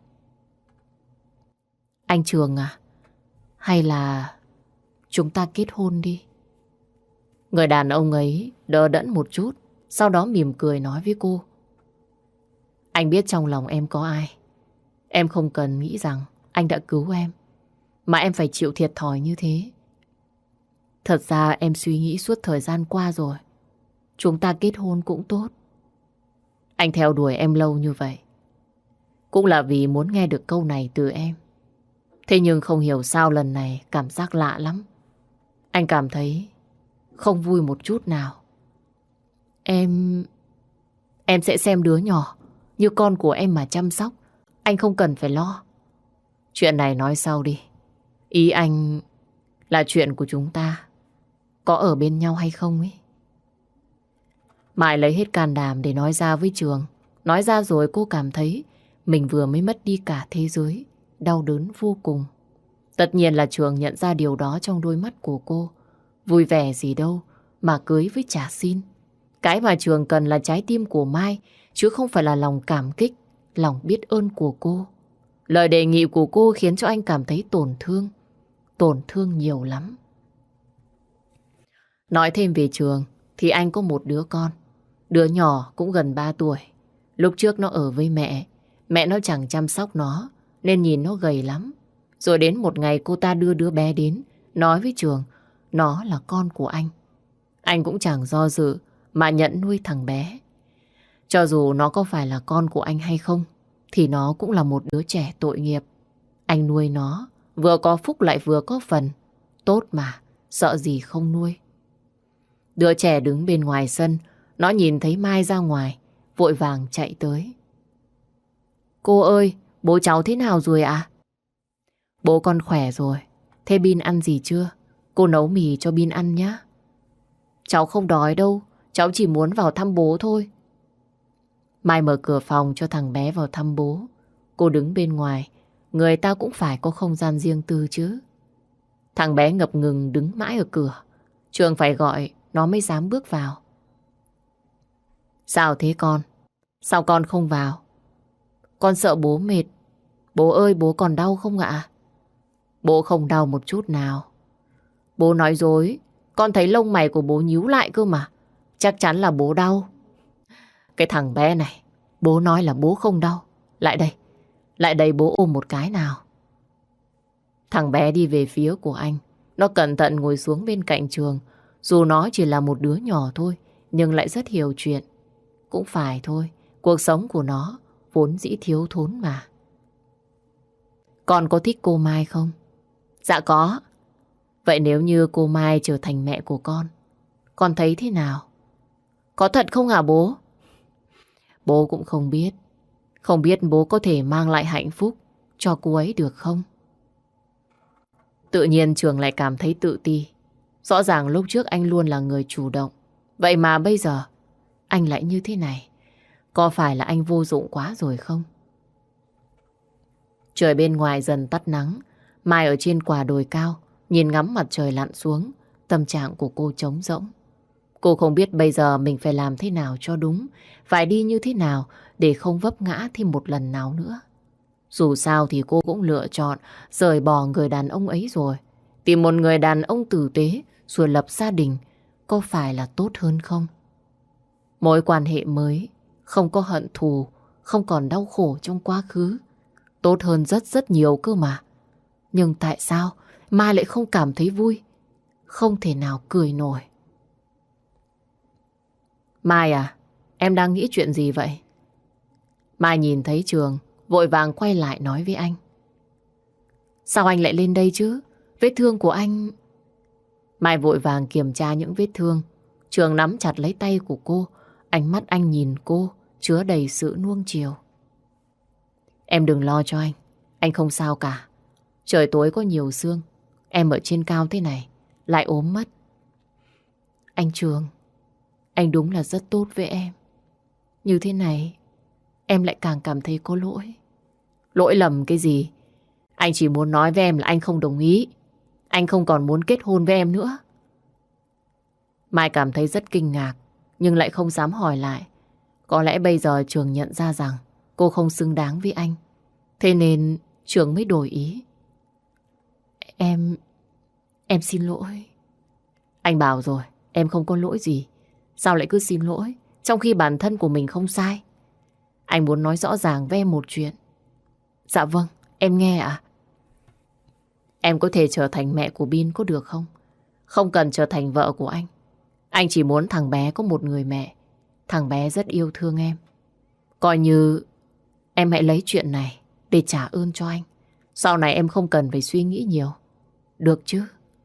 anh Trường à, hay là chúng ta kết hôn đi? Người đàn ông ấy đờ đẫn một chút, sau đó mỉm cười nói với cô: anh biết trong lòng em có ai. Em không cần nghĩ rằng anh đã cứu em mà em phải chịu thiệt thòi như thế. Thật ra em suy nghĩ suốt thời gian qua rồi. Chúng ta kết hôn cũng tốt. Anh theo đuổi em lâu như vậy cũng là vì muốn nghe được câu này từ em. Thế nhưng không hiểu sao lần này cảm giác lạ lắm. Anh cảm thấy không vui một chút nào. Em sẽ xem đứa nhỏ như con của em mà chăm sóc. Anh không cần phải lo. Chuyện này nói sau đi. Ý anh là chuyện của chúng ta có ở bên nhau hay không ấy. Mai lấy hết can đảm để nói ra với Trường. Nói ra rồi cô cảm thấy mình vừa mới mất đi cả thế giới. Đau đớn vô cùng. Tất nhiên là Trường nhận ra điều đó trong đôi mắt của cô. Vui vẻ gì đâu mà cưới với chả xin. Cái mà Trường cần là trái tim của Mai, chứ không phải là lòng cảm kích, lòng biết ơn của cô. Lời đề nghị của cô khiến cho anh cảm thấy tổn thương nhiều lắm. Nói thêm về Trường thì anh có một đứa con. Đứa nhỏ cũng gần 3 tuổi. Lúc trước nó ở với mẹ nó chẳng chăm sóc nó nên nhìn nó gầy lắm. Rồi đến một ngày cô ta đưa đứa bé đến, nói với Trường nó là con của anh. Anh cũng chẳng do dự mà nhận nuôi thằng bé. Cho dù nó có phải là con của anh hay không thì nó cũng là một đứa trẻ tội nghiệp. Anh nuôi nó, vừa có phúc lại vừa có phần. Tốt mà, sợ gì không nuôi. Đứa trẻ đứng bên ngoài sân, nó nhìn thấy Mai ra ngoài, vội vàng chạy tới. Cô ơi, bố cháu thế nào rồi ạ? Bố con khỏe rồi. Thế Bin ăn gì chưa? Cô nấu mì cho Bin ăn nhé. Cháu không đói đâu, cháu chỉ muốn vào thăm bố thôi. Mai mở cửa phòng cho thằng bé vào thăm bố. Cô đứng bên ngoài, người ta cũng phải có không gian riêng tư chứ. Thằng bé ngập ngừng đứng mãi ở cửa. Trường phải gọi nó mới dám bước vào. Sao thế con? Sao con không vào? Con sợ bố mệt. Bố ơi, bố còn đau không ạ? Bố không đau một chút nào. Bố nói dối. Con thấy lông mày của bố nhíu lại cơ mà. Chắc chắn là bố đau. Cái thằng bé này, bố nói là bố không đau. Lại đây. Lại đây bố ôm một cái nào. Thằng bé đi về phía của anh. Nó cẩn thận ngồi xuống bên cạnh Trường. Dù nó chỉ là một đứa nhỏ thôi, nhưng lại rất hiểu chuyện. Cũng phải thôi, cuộc sống của nó vốn dĩ thiếu thốn mà. Con có thích cô Mai không? Dạ có. Vậy nếu như cô Mai trở thành mẹ của con thấy thế nào? Có thật không hả bố? Bố cũng không biết. Không biết bố có thể mang lại hạnh phúc cho cô ấy được không? Tự nhiên Trường lại cảm thấy tự ti. Rõ ràng lúc trước anh luôn là người chủ động. Vậy mà bây giờ anh lại như thế này. Có phải là anh vô dụng quá rồi không? Trời bên ngoài dần tắt nắng. Mai ở trên quả đồi cao nhìn ngắm mặt trời lặn xuống. Tâm trạng của cô trống rỗng. Cô không biết bây giờ mình phải làm thế nào cho đúng. Phải đi như thế nào để không vấp ngã thêm một lần nào nữa. Dù sao thì cô cũng lựa chọn rời bỏ người đàn ông ấy rồi. Tìm một người đàn ông tử tế rồi lập gia đình. Có phải là tốt hơn không? Mối quan hệ mới, không có hận thù, không còn đau khổ trong quá khứ. Tốt hơn rất rất nhiều cơ mà. Nhưng tại sao Mai lại không cảm thấy vui? Không thể nào cười nổi. Mai à, em đang nghĩ chuyện gì vậy? Mai nhìn thấy Trường, vội vàng quay lại nói với anh. Sao anh lại lên đây chứ? Vết thương của anh... Mai vội vàng kiểm tra những vết thương. Trường nắm chặt lấy tay của cô. Ánh mắt anh nhìn cô, chứa đầy sự nuông chiều. Em đừng lo cho anh không sao cả. Trời tối có nhiều sương. Em ở trên cao thế này, lại ốm mất. Anh Trường, anh đúng là rất tốt với em. Như thế này, em lại càng cảm thấy có lỗi. Lỗi lầm cái gì? Anh chỉ muốn nói với em là anh không đồng ý. Anh không còn muốn kết hôn với em nữa. Mai cảm thấy rất kinh ngạc, nhưng lại không dám hỏi lại. Có lẽ bây giờ Trường nhận ra rằng cô không xứng đáng với anh. Thế nên Trường mới đổi ý. Em xin lỗi. Anh bảo rồi, em không có lỗi gì. Sao lại cứ xin lỗi, trong khi bản thân của mình không sai? Anh muốn nói rõ ràng với em một chuyện. Dạ vâng, em nghe ạ. Em có thể trở thành mẹ của Bin có được không? Không cần trở thành vợ của anh. Anh chỉ muốn thằng bé có một người mẹ. Thằng bé rất yêu thương em. Coi như em hãy lấy chuyện này để trả ơn cho anh. Sau này em không cần phải suy nghĩ nhiều. Được chứ?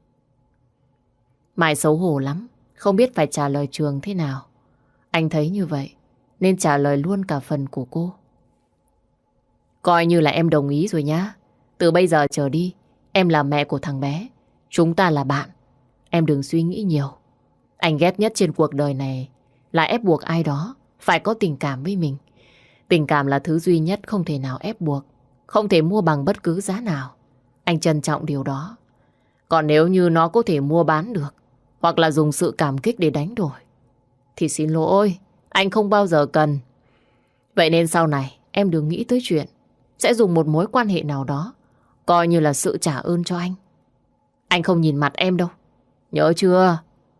Mai xấu hổ lắm, không biết phải trả lời Trường thế nào. Anh thấy như vậy nên trả lời luôn cả phần của cô. Coi như là em đồng ý rồi nhá. Từ bây giờ trở đi, em là mẹ của thằng bé. Chúng ta là bạn. Em đừng suy nghĩ nhiều. Anh ghét nhất trên cuộc đời này là ép buộc ai đó phải có tình cảm với mình. Tình cảm là thứ duy nhất không thể nào ép buộc, không thể mua bằng bất cứ giá nào. Anh trân trọng điều đó. Còn nếu như nó có thể mua bán được, hoặc là dùng sự cảm kích để đánh đổi, thì xin lỗi, anh không bao giờ cần. Vậy nên sau này em đừng nghĩ tới chuyện sẽ dùng một mối quan hệ nào đó coi như là sự trả ơn cho anh. Anh không nhìn mặt em đâu, nhớ chưa?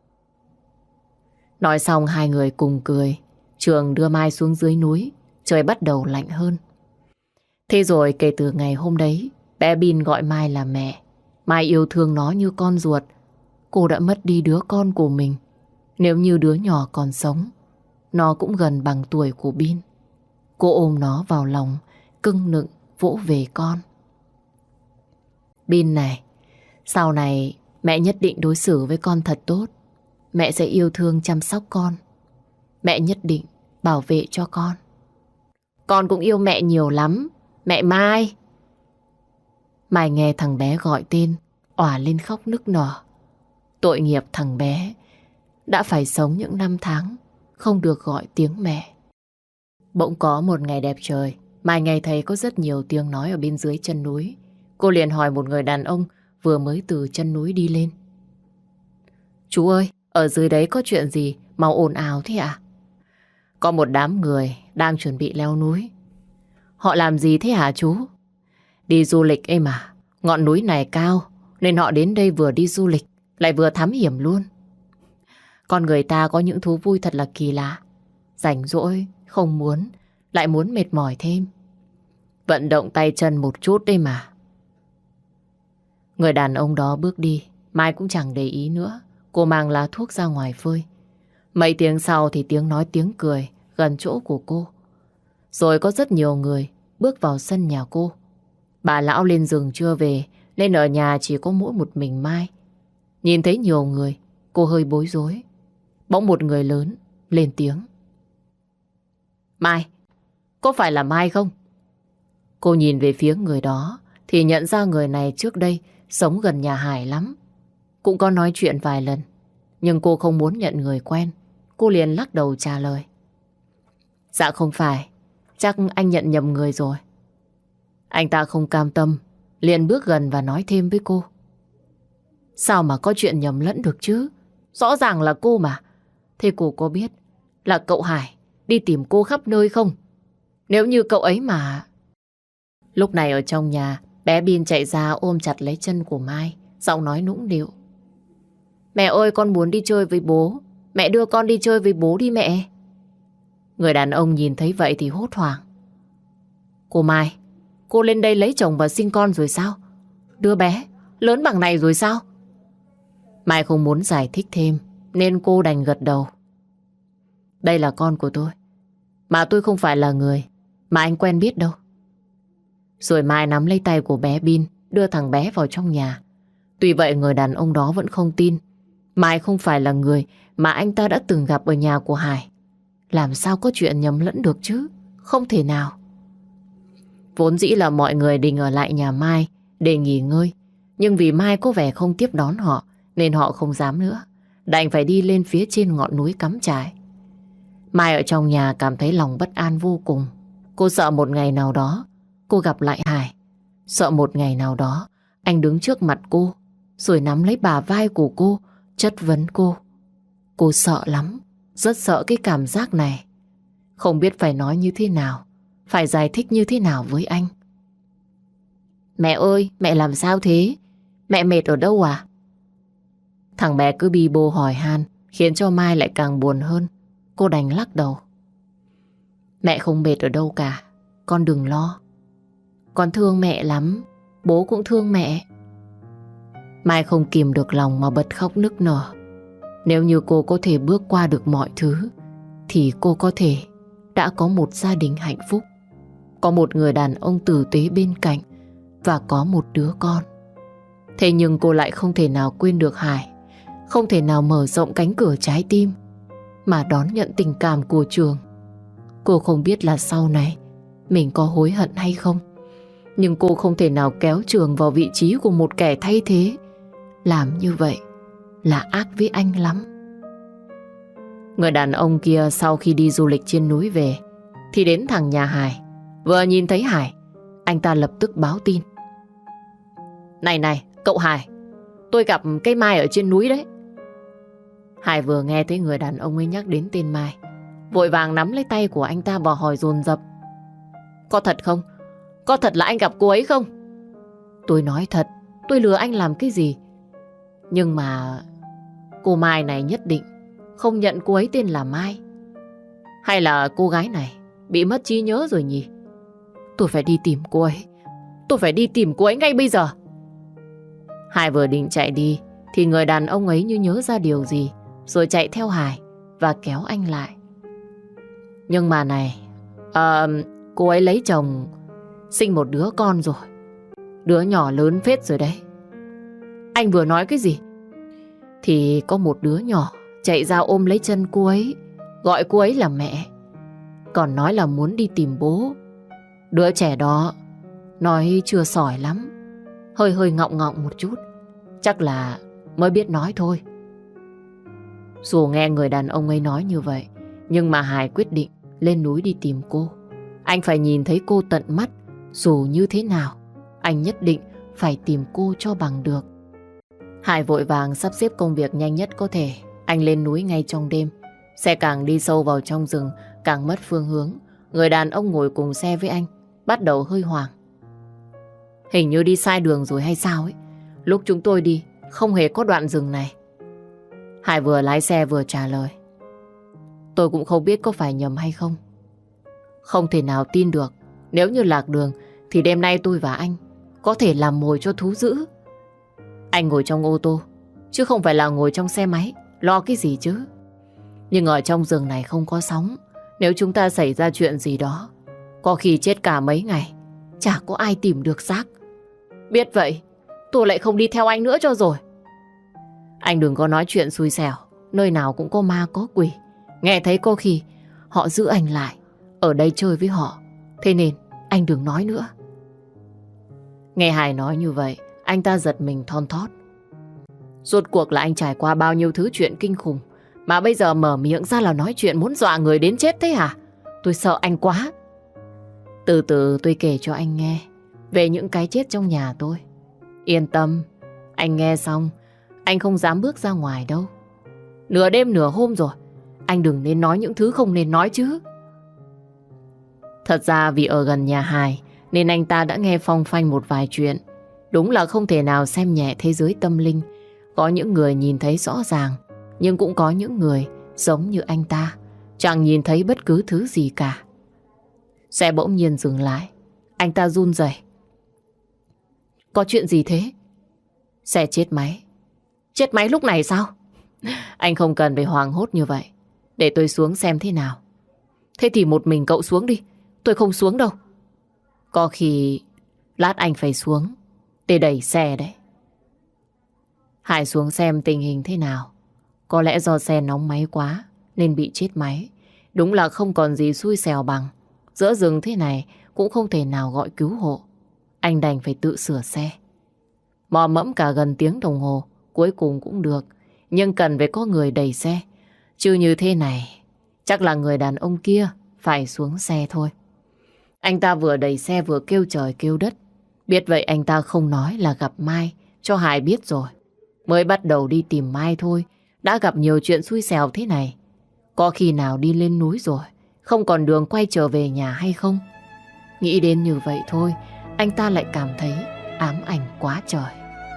Nói xong hai người cùng cười. Trường đưa Mai xuống dưới núi. Trời bắt đầu lạnh hơn. Thế rồi kể từ ngày hôm đấy, bé Bin gọi Mai là mẹ. Mai yêu thương nó như con ruột. Cô đã mất đi đứa con của mình. Nếu như đứa nhỏ còn sống, nó cũng gần bằng tuổi của Bin. Cô ôm nó vào lòng, cưng nựng vỗ về con. Bin này, sau này mẹ nhất định đối xử với con thật tốt. Mẹ sẽ yêu thương chăm sóc con. Mẹ nhất định bảo vệ cho con. Con cũng yêu mẹ nhiều lắm. Mẹ Mai. Mai nghe thằng bé gọi tên, òa lên khóc nức nở. Tội nghiệp thằng bé đã phải sống những năm tháng không được gọi tiếng mẹ. Bỗng có một ngày đẹp trời, Mai nghe thấy có rất nhiều tiếng nói ở bên dưới chân núi. Cô liền hỏi một người đàn ông vừa mới từ chân núi đi lên. Chú ơi, ở dưới đấy có chuyện gì mà ồn ào thế ạ? Có một đám người đang chuẩn bị leo núi. Họ làm gì thế hả chú? Đi du lịch ấy mà. Ngọn núi này cao nên họ đến đây vừa đi du lịch lại vừa thám hiểm luôn. Con người ta có những thú vui thật là kỳ lạ. Rảnh rỗi, không muốn, lại muốn mệt mỏi thêm. Vận động tay chân một chút đây mà. Người đàn ông đó bước đi, Mai cũng chẳng để ý nữa. Cô mang lá thuốc ra ngoài phơi. Mấy tiếng sau thì tiếng nói tiếng cười gần chỗ của cô. Rồi có rất nhiều người bước vào sân nhà cô. Bà lão lên rừng chưa về nên ở nhà chỉ có mỗi một mình Mai. Nhìn thấy nhiều người, cô hơi bối rối. Bỗng một người lớn lên tiếng. Mai, có phải là Mai không? Cô nhìn về phía người đó thì nhận ra người này trước đây sống gần nhà Hải lắm. Cũng có nói chuyện vài lần. Nhưng cô không muốn nhận người quen. Cô liền lắc đầu trả lời. Dạ không phải. Chắc anh nhận nhầm người rồi. Anh ta không cam tâm, liền bước gần và nói thêm với cô. Sao mà có chuyện nhầm lẫn được chứ? Rõ ràng là cô mà. Thế cô có biết là cậu Hải đi tìm cô khắp nơi không? Nếu như cậu ấy mà... Lúc này ở trong nhà, bé Bin chạy ra ôm chặt lấy chân của Mai, giọng nói nũng nịu. Mẹ ơi, con muốn đi chơi với bố. Mẹ đưa con đi chơi với bố đi mẹ. Người đàn ông nhìn thấy vậy thì hốt hoảng. Cô Mai, cô lên đây lấy chồng và sinh con rồi sao? Đứa bé lớn bằng này rồi sao? Mai không muốn giải thích thêm nên cô đành gật đầu. Đây là con của tôi. Mà tôi không phải là người mà anh quen biết đâu. Rồi Mai nắm lấy tay của bé Bin, đưa thằng bé vào trong nhà. Tuy vậy người đàn ông đó vẫn không tin Mai không phải là người mà anh ta đã từng gặp ở nhà của Hải. Làm sao có chuyện nhầm lẫn được chứ? Không thể nào. Vốn dĩ là mọi người định ở lại nhà Mai để nghỉ ngơi. Nhưng vì Mai có vẻ không tiếp đón họ nên họ không dám nữa. Đành phải đi lên phía trên ngọn núi cắm trại. Mai ở trong nhà cảm thấy lòng bất an vô cùng. Cô sợ một ngày nào đó cô gặp lại Hải. Sợ một ngày nào đó anh đứng trước mặt cô rồi nắm lấy bả vai của cô, chất vấn cô. Cô sợ lắm, rất sợ cái cảm giác này. Không biết phải nói như thế nào, phải giải thích như thế nào với anh. Mẹ ơi, mẹ làm sao thế? Mẹ mệt ở đâu à? Thằng bé cứ bi bô hỏi han, khiến cho Mai lại càng buồn hơn. Cô đành lắc đầu. Mẹ không mệt ở đâu cả, con đừng lo. Con thương mẹ lắm, bố cũng thương mẹ. Mai không kìm được lòng mà bật khóc nức nở. Nếu như cô có thể bước qua được mọi thứ thì cô có thể đã có một gia đình hạnh phúc, có một người đàn ông tử tế bên cạnh và có một đứa con. Thế nhưng cô lại không thể nào quên được Hải, không thể nào mở rộng cánh cửa trái tim mà đón nhận tình cảm của Trường. Cô không biết là sau này mình có hối hận hay không, nhưng cô không thể nào kéo Trường vào vị trí của một kẻ thay thế. Làm như vậy là ác với anh lắm. Người đàn ông kia sau khi đi du lịch trên núi về thì đến thẳng nhà Hải. Vừa nhìn thấy Hải, anh ta lập tức báo tin. Này này, cậu Hải, tôi gặp cái Mai ở trên núi đấy. Hải vừa nghe thấy người đàn ông ấy nhắc đến tên Mai, vội vàng nắm lấy tay của anh ta và hỏi dồn dập. Có thật không? Có thật là anh gặp cô ấy không? Tôi nói thật, tôi lừa anh làm cái gì? Nhưng mà cô Mai này nhất định không nhận cô ấy tên là Mai. Hay là cô gái này bị mất trí nhớ rồi nhỉ? Tôi phải đi tìm cô ấy. Tôi phải đi tìm cô ấy ngay bây giờ. Hải vừa định chạy đi thì người đàn ông ấy như nhớ ra điều gì, rồi chạy theo Hải và kéo anh lại. Nhưng mà này, cô ấy lấy chồng sinh một đứa con rồi. Đứa nhỏ lớn phết rồi đấy. Anh vừa nói cái gì? Thì có một đứa nhỏ chạy ra ôm lấy chân cô ấy, gọi cô ấy là mẹ, còn nói là muốn đi tìm bố. Đứa trẻ đó nói chưa sỏi lắm, hơi hơi ngọng ngọng một chút, chắc là mới biết nói thôi. Dù nghe người đàn ông ấy nói như vậy, nhưng mà Hải quyết định lên núi đi tìm cô. Anh phải nhìn thấy cô tận mắt, dù như thế nào anh nhất định phải tìm cô cho bằng được. Hải vội vàng sắp xếp công việc nhanh nhất có thể. Anh lên núi ngay trong đêm. Xe càng đi sâu vào trong rừng càng mất phương hướng. Người đàn ông ngồi cùng xe với anh bắt đầu hơi hoảng. Hình như đi sai đường rồi hay sao ấy. Lúc chúng tôi đi không hề có đoạn rừng này. Hải vừa lái xe vừa trả lời. Tôi cũng không biết có phải nhầm hay không. Không thể nào tin được. Nếu như lạc đường thì đêm nay tôi và anh có thể làm mồi cho thú dữ. Anh ngồi trong ô tô, chứ không phải là ngồi trong xe máy. Lo cái gì chứ? Nhưng ở trong rừng này không có sóng. Nếu chúng ta xảy ra chuyện gì đó, có khi chết cả mấy ngày, chả có ai tìm được xác. Biết vậy, tôi lại không đi theo anh nữa cho rồi. Anh đừng có nói chuyện xui xẻo. Nơi nào cũng có ma có quỷ. Nghe thấy có khi họ giữ anh lại ở đây chơi với họ. Thế nên anh đừng nói nữa. Nghe Hải nói như vậy, anh ta giật mình thon thót. Rốt cuộc là anh trải qua bao nhiêu thứ chuyện kinh khủng mà bây giờ mở miệng ra là nói chuyện muốn dọa người đến chết thế hả? Tôi sợ anh quá. Từ từ tôi kể cho anh nghe về những cái chết trong nhà tôi. Yên tâm, anh nghe xong anh không dám bước ra ngoài đâu. Nửa đêm nửa hôm rồi, anh đừng nên nói những thứ không nên nói chứ. Thật ra vì ở gần nhà Hải nên anh ta đã nghe phong phanh một vài chuyện. Đúng là không thể nào xem nhẹ thế giới tâm linh. Có những người nhìn thấy rõ ràng, nhưng cũng có những người giống như anh ta, chẳng nhìn thấy bất cứ thứ gì cả. Xe bỗng nhiên dừng lại. Anh ta run rẩy. Có chuyện gì thế? Xe chết máy. Chết máy lúc này sao? Anh không cần phải hoảng hốt như vậy. Để tôi xuống xem thế nào. Thế thì một mình cậu xuống đi. Tôi không xuống đâu. Có khi lát anh phải xuống để đẩy xe đấy. Hải xuống xem tình hình thế nào. Có lẽ do xe nóng máy quá nên bị chết máy. Đúng là không còn gì xui xẻo bằng. Giữa rừng thế này cũng không thể nào gọi cứu hộ. Anh đành phải tự sửa xe. Mò mẫm cả gần tiếng đồng hồ, cuối cùng cũng được. Nhưng cần phải có người đẩy xe. Chứ như thế này, chắc là người đàn ông kia phải xuống xe thôi. Anh ta vừa đẩy xe vừa kêu trời kêu đất. Biết vậy anh ta không nói là gặp Mai cho Hải biết rồi. Mới bắt đầu đi tìm Mai thôi, đã gặp nhiều chuyện xui xẻo thế này. Có khi nào đi lên núi rồi, không còn đường quay trở về nhà hay không? Nghĩ đến như vậy thôi, anh ta lại cảm thấy ám ảnh quá trời.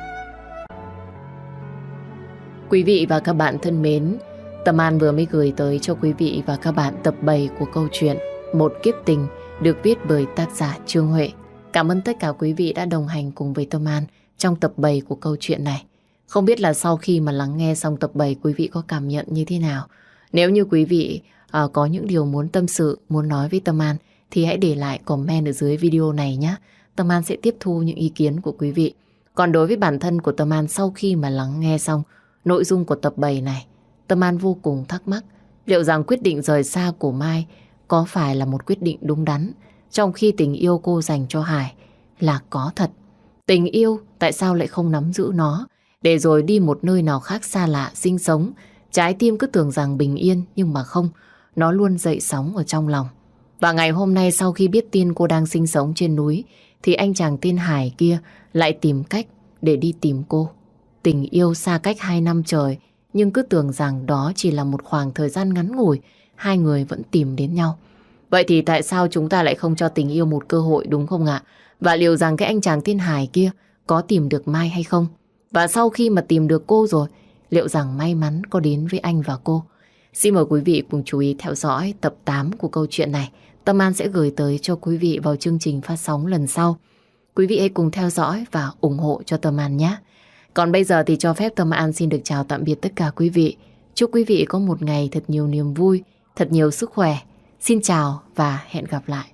Quý vị và các bạn thân mến, Tâm An vừa mới gửi tới cho quý vị và các bạn tập 7 của câu chuyện Một Kiếp Tình được viết bởi tác giả Trương Huệ. Cảm ơn tất cả quý vị đã đồng hành cùng với Tâm An trong tập 7 của câu chuyện này. Không biết là sau khi mà lắng nghe xong tập 7 quý vị có cảm nhận như thế nào? Nếu như quý vị có những điều muốn tâm sự, muốn nói với Tâm An thì hãy để lại comment ở dưới video này nhé. Tâm An sẽ tiếp thu những ý kiến của quý vị. Còn đối với bản thân của Tâm An, sau khi mà lắng nghe xong nội dung của tập 7 này, Tâm An vô cùng thắc mắc liệu rằng quyết định rời xa của Mai có phải là một quyết định đúng đắn, trong khi tình yêu cô dành cho Hải là có thật. Tình yêu tại sao lại không nắm giữ nó, để rồi đi một nơi nào khác xa lạ sinh sống. Trái tim cứ tưởng rằng bình yên, nhưng mà không, nó luôn dậy sóng ở trong lòng. Và ngày hôm nay sau khi biết tin cô đang sinh sống trên núi, thì anh chàng tên Hải kia lại tìm cách để đi tìm cô. Tình yêu xa cách 2 năm trời, nhưng cứ tưởng rằng đó chỉ là một khoảng thời gian ngắn ngủi, hai người vẫn tìm đến nhau. Vậy thì tại sao chúng ta lại không cho tình yêu một cơ hội, đúng không ạ? Và liệu rằng cái anh chàng tên Hải kia có tìm được Mai hay không? Và sau khi mà tìm được cô rồi, liệu rằng may mắn có đến với anh và cô? Xin mời quý vị cùng chú ý theo dõi tập 8 của câu chuyện này. Tâm An sẽ gửi tới cho quý vị vào chương trình phát sóng lần sau. Quý vị hãy cùng theo dõi và ủng hộ cho Tâm An nhé. Còn bây giờ thì cho phép Tâm An xin được chào tạm biệt tất cả quý vị. Chúc quý vị có một ngày thật nhiều niềm vui, thật nhiều sức khỏe. Xin chào và hẹn gặp lại.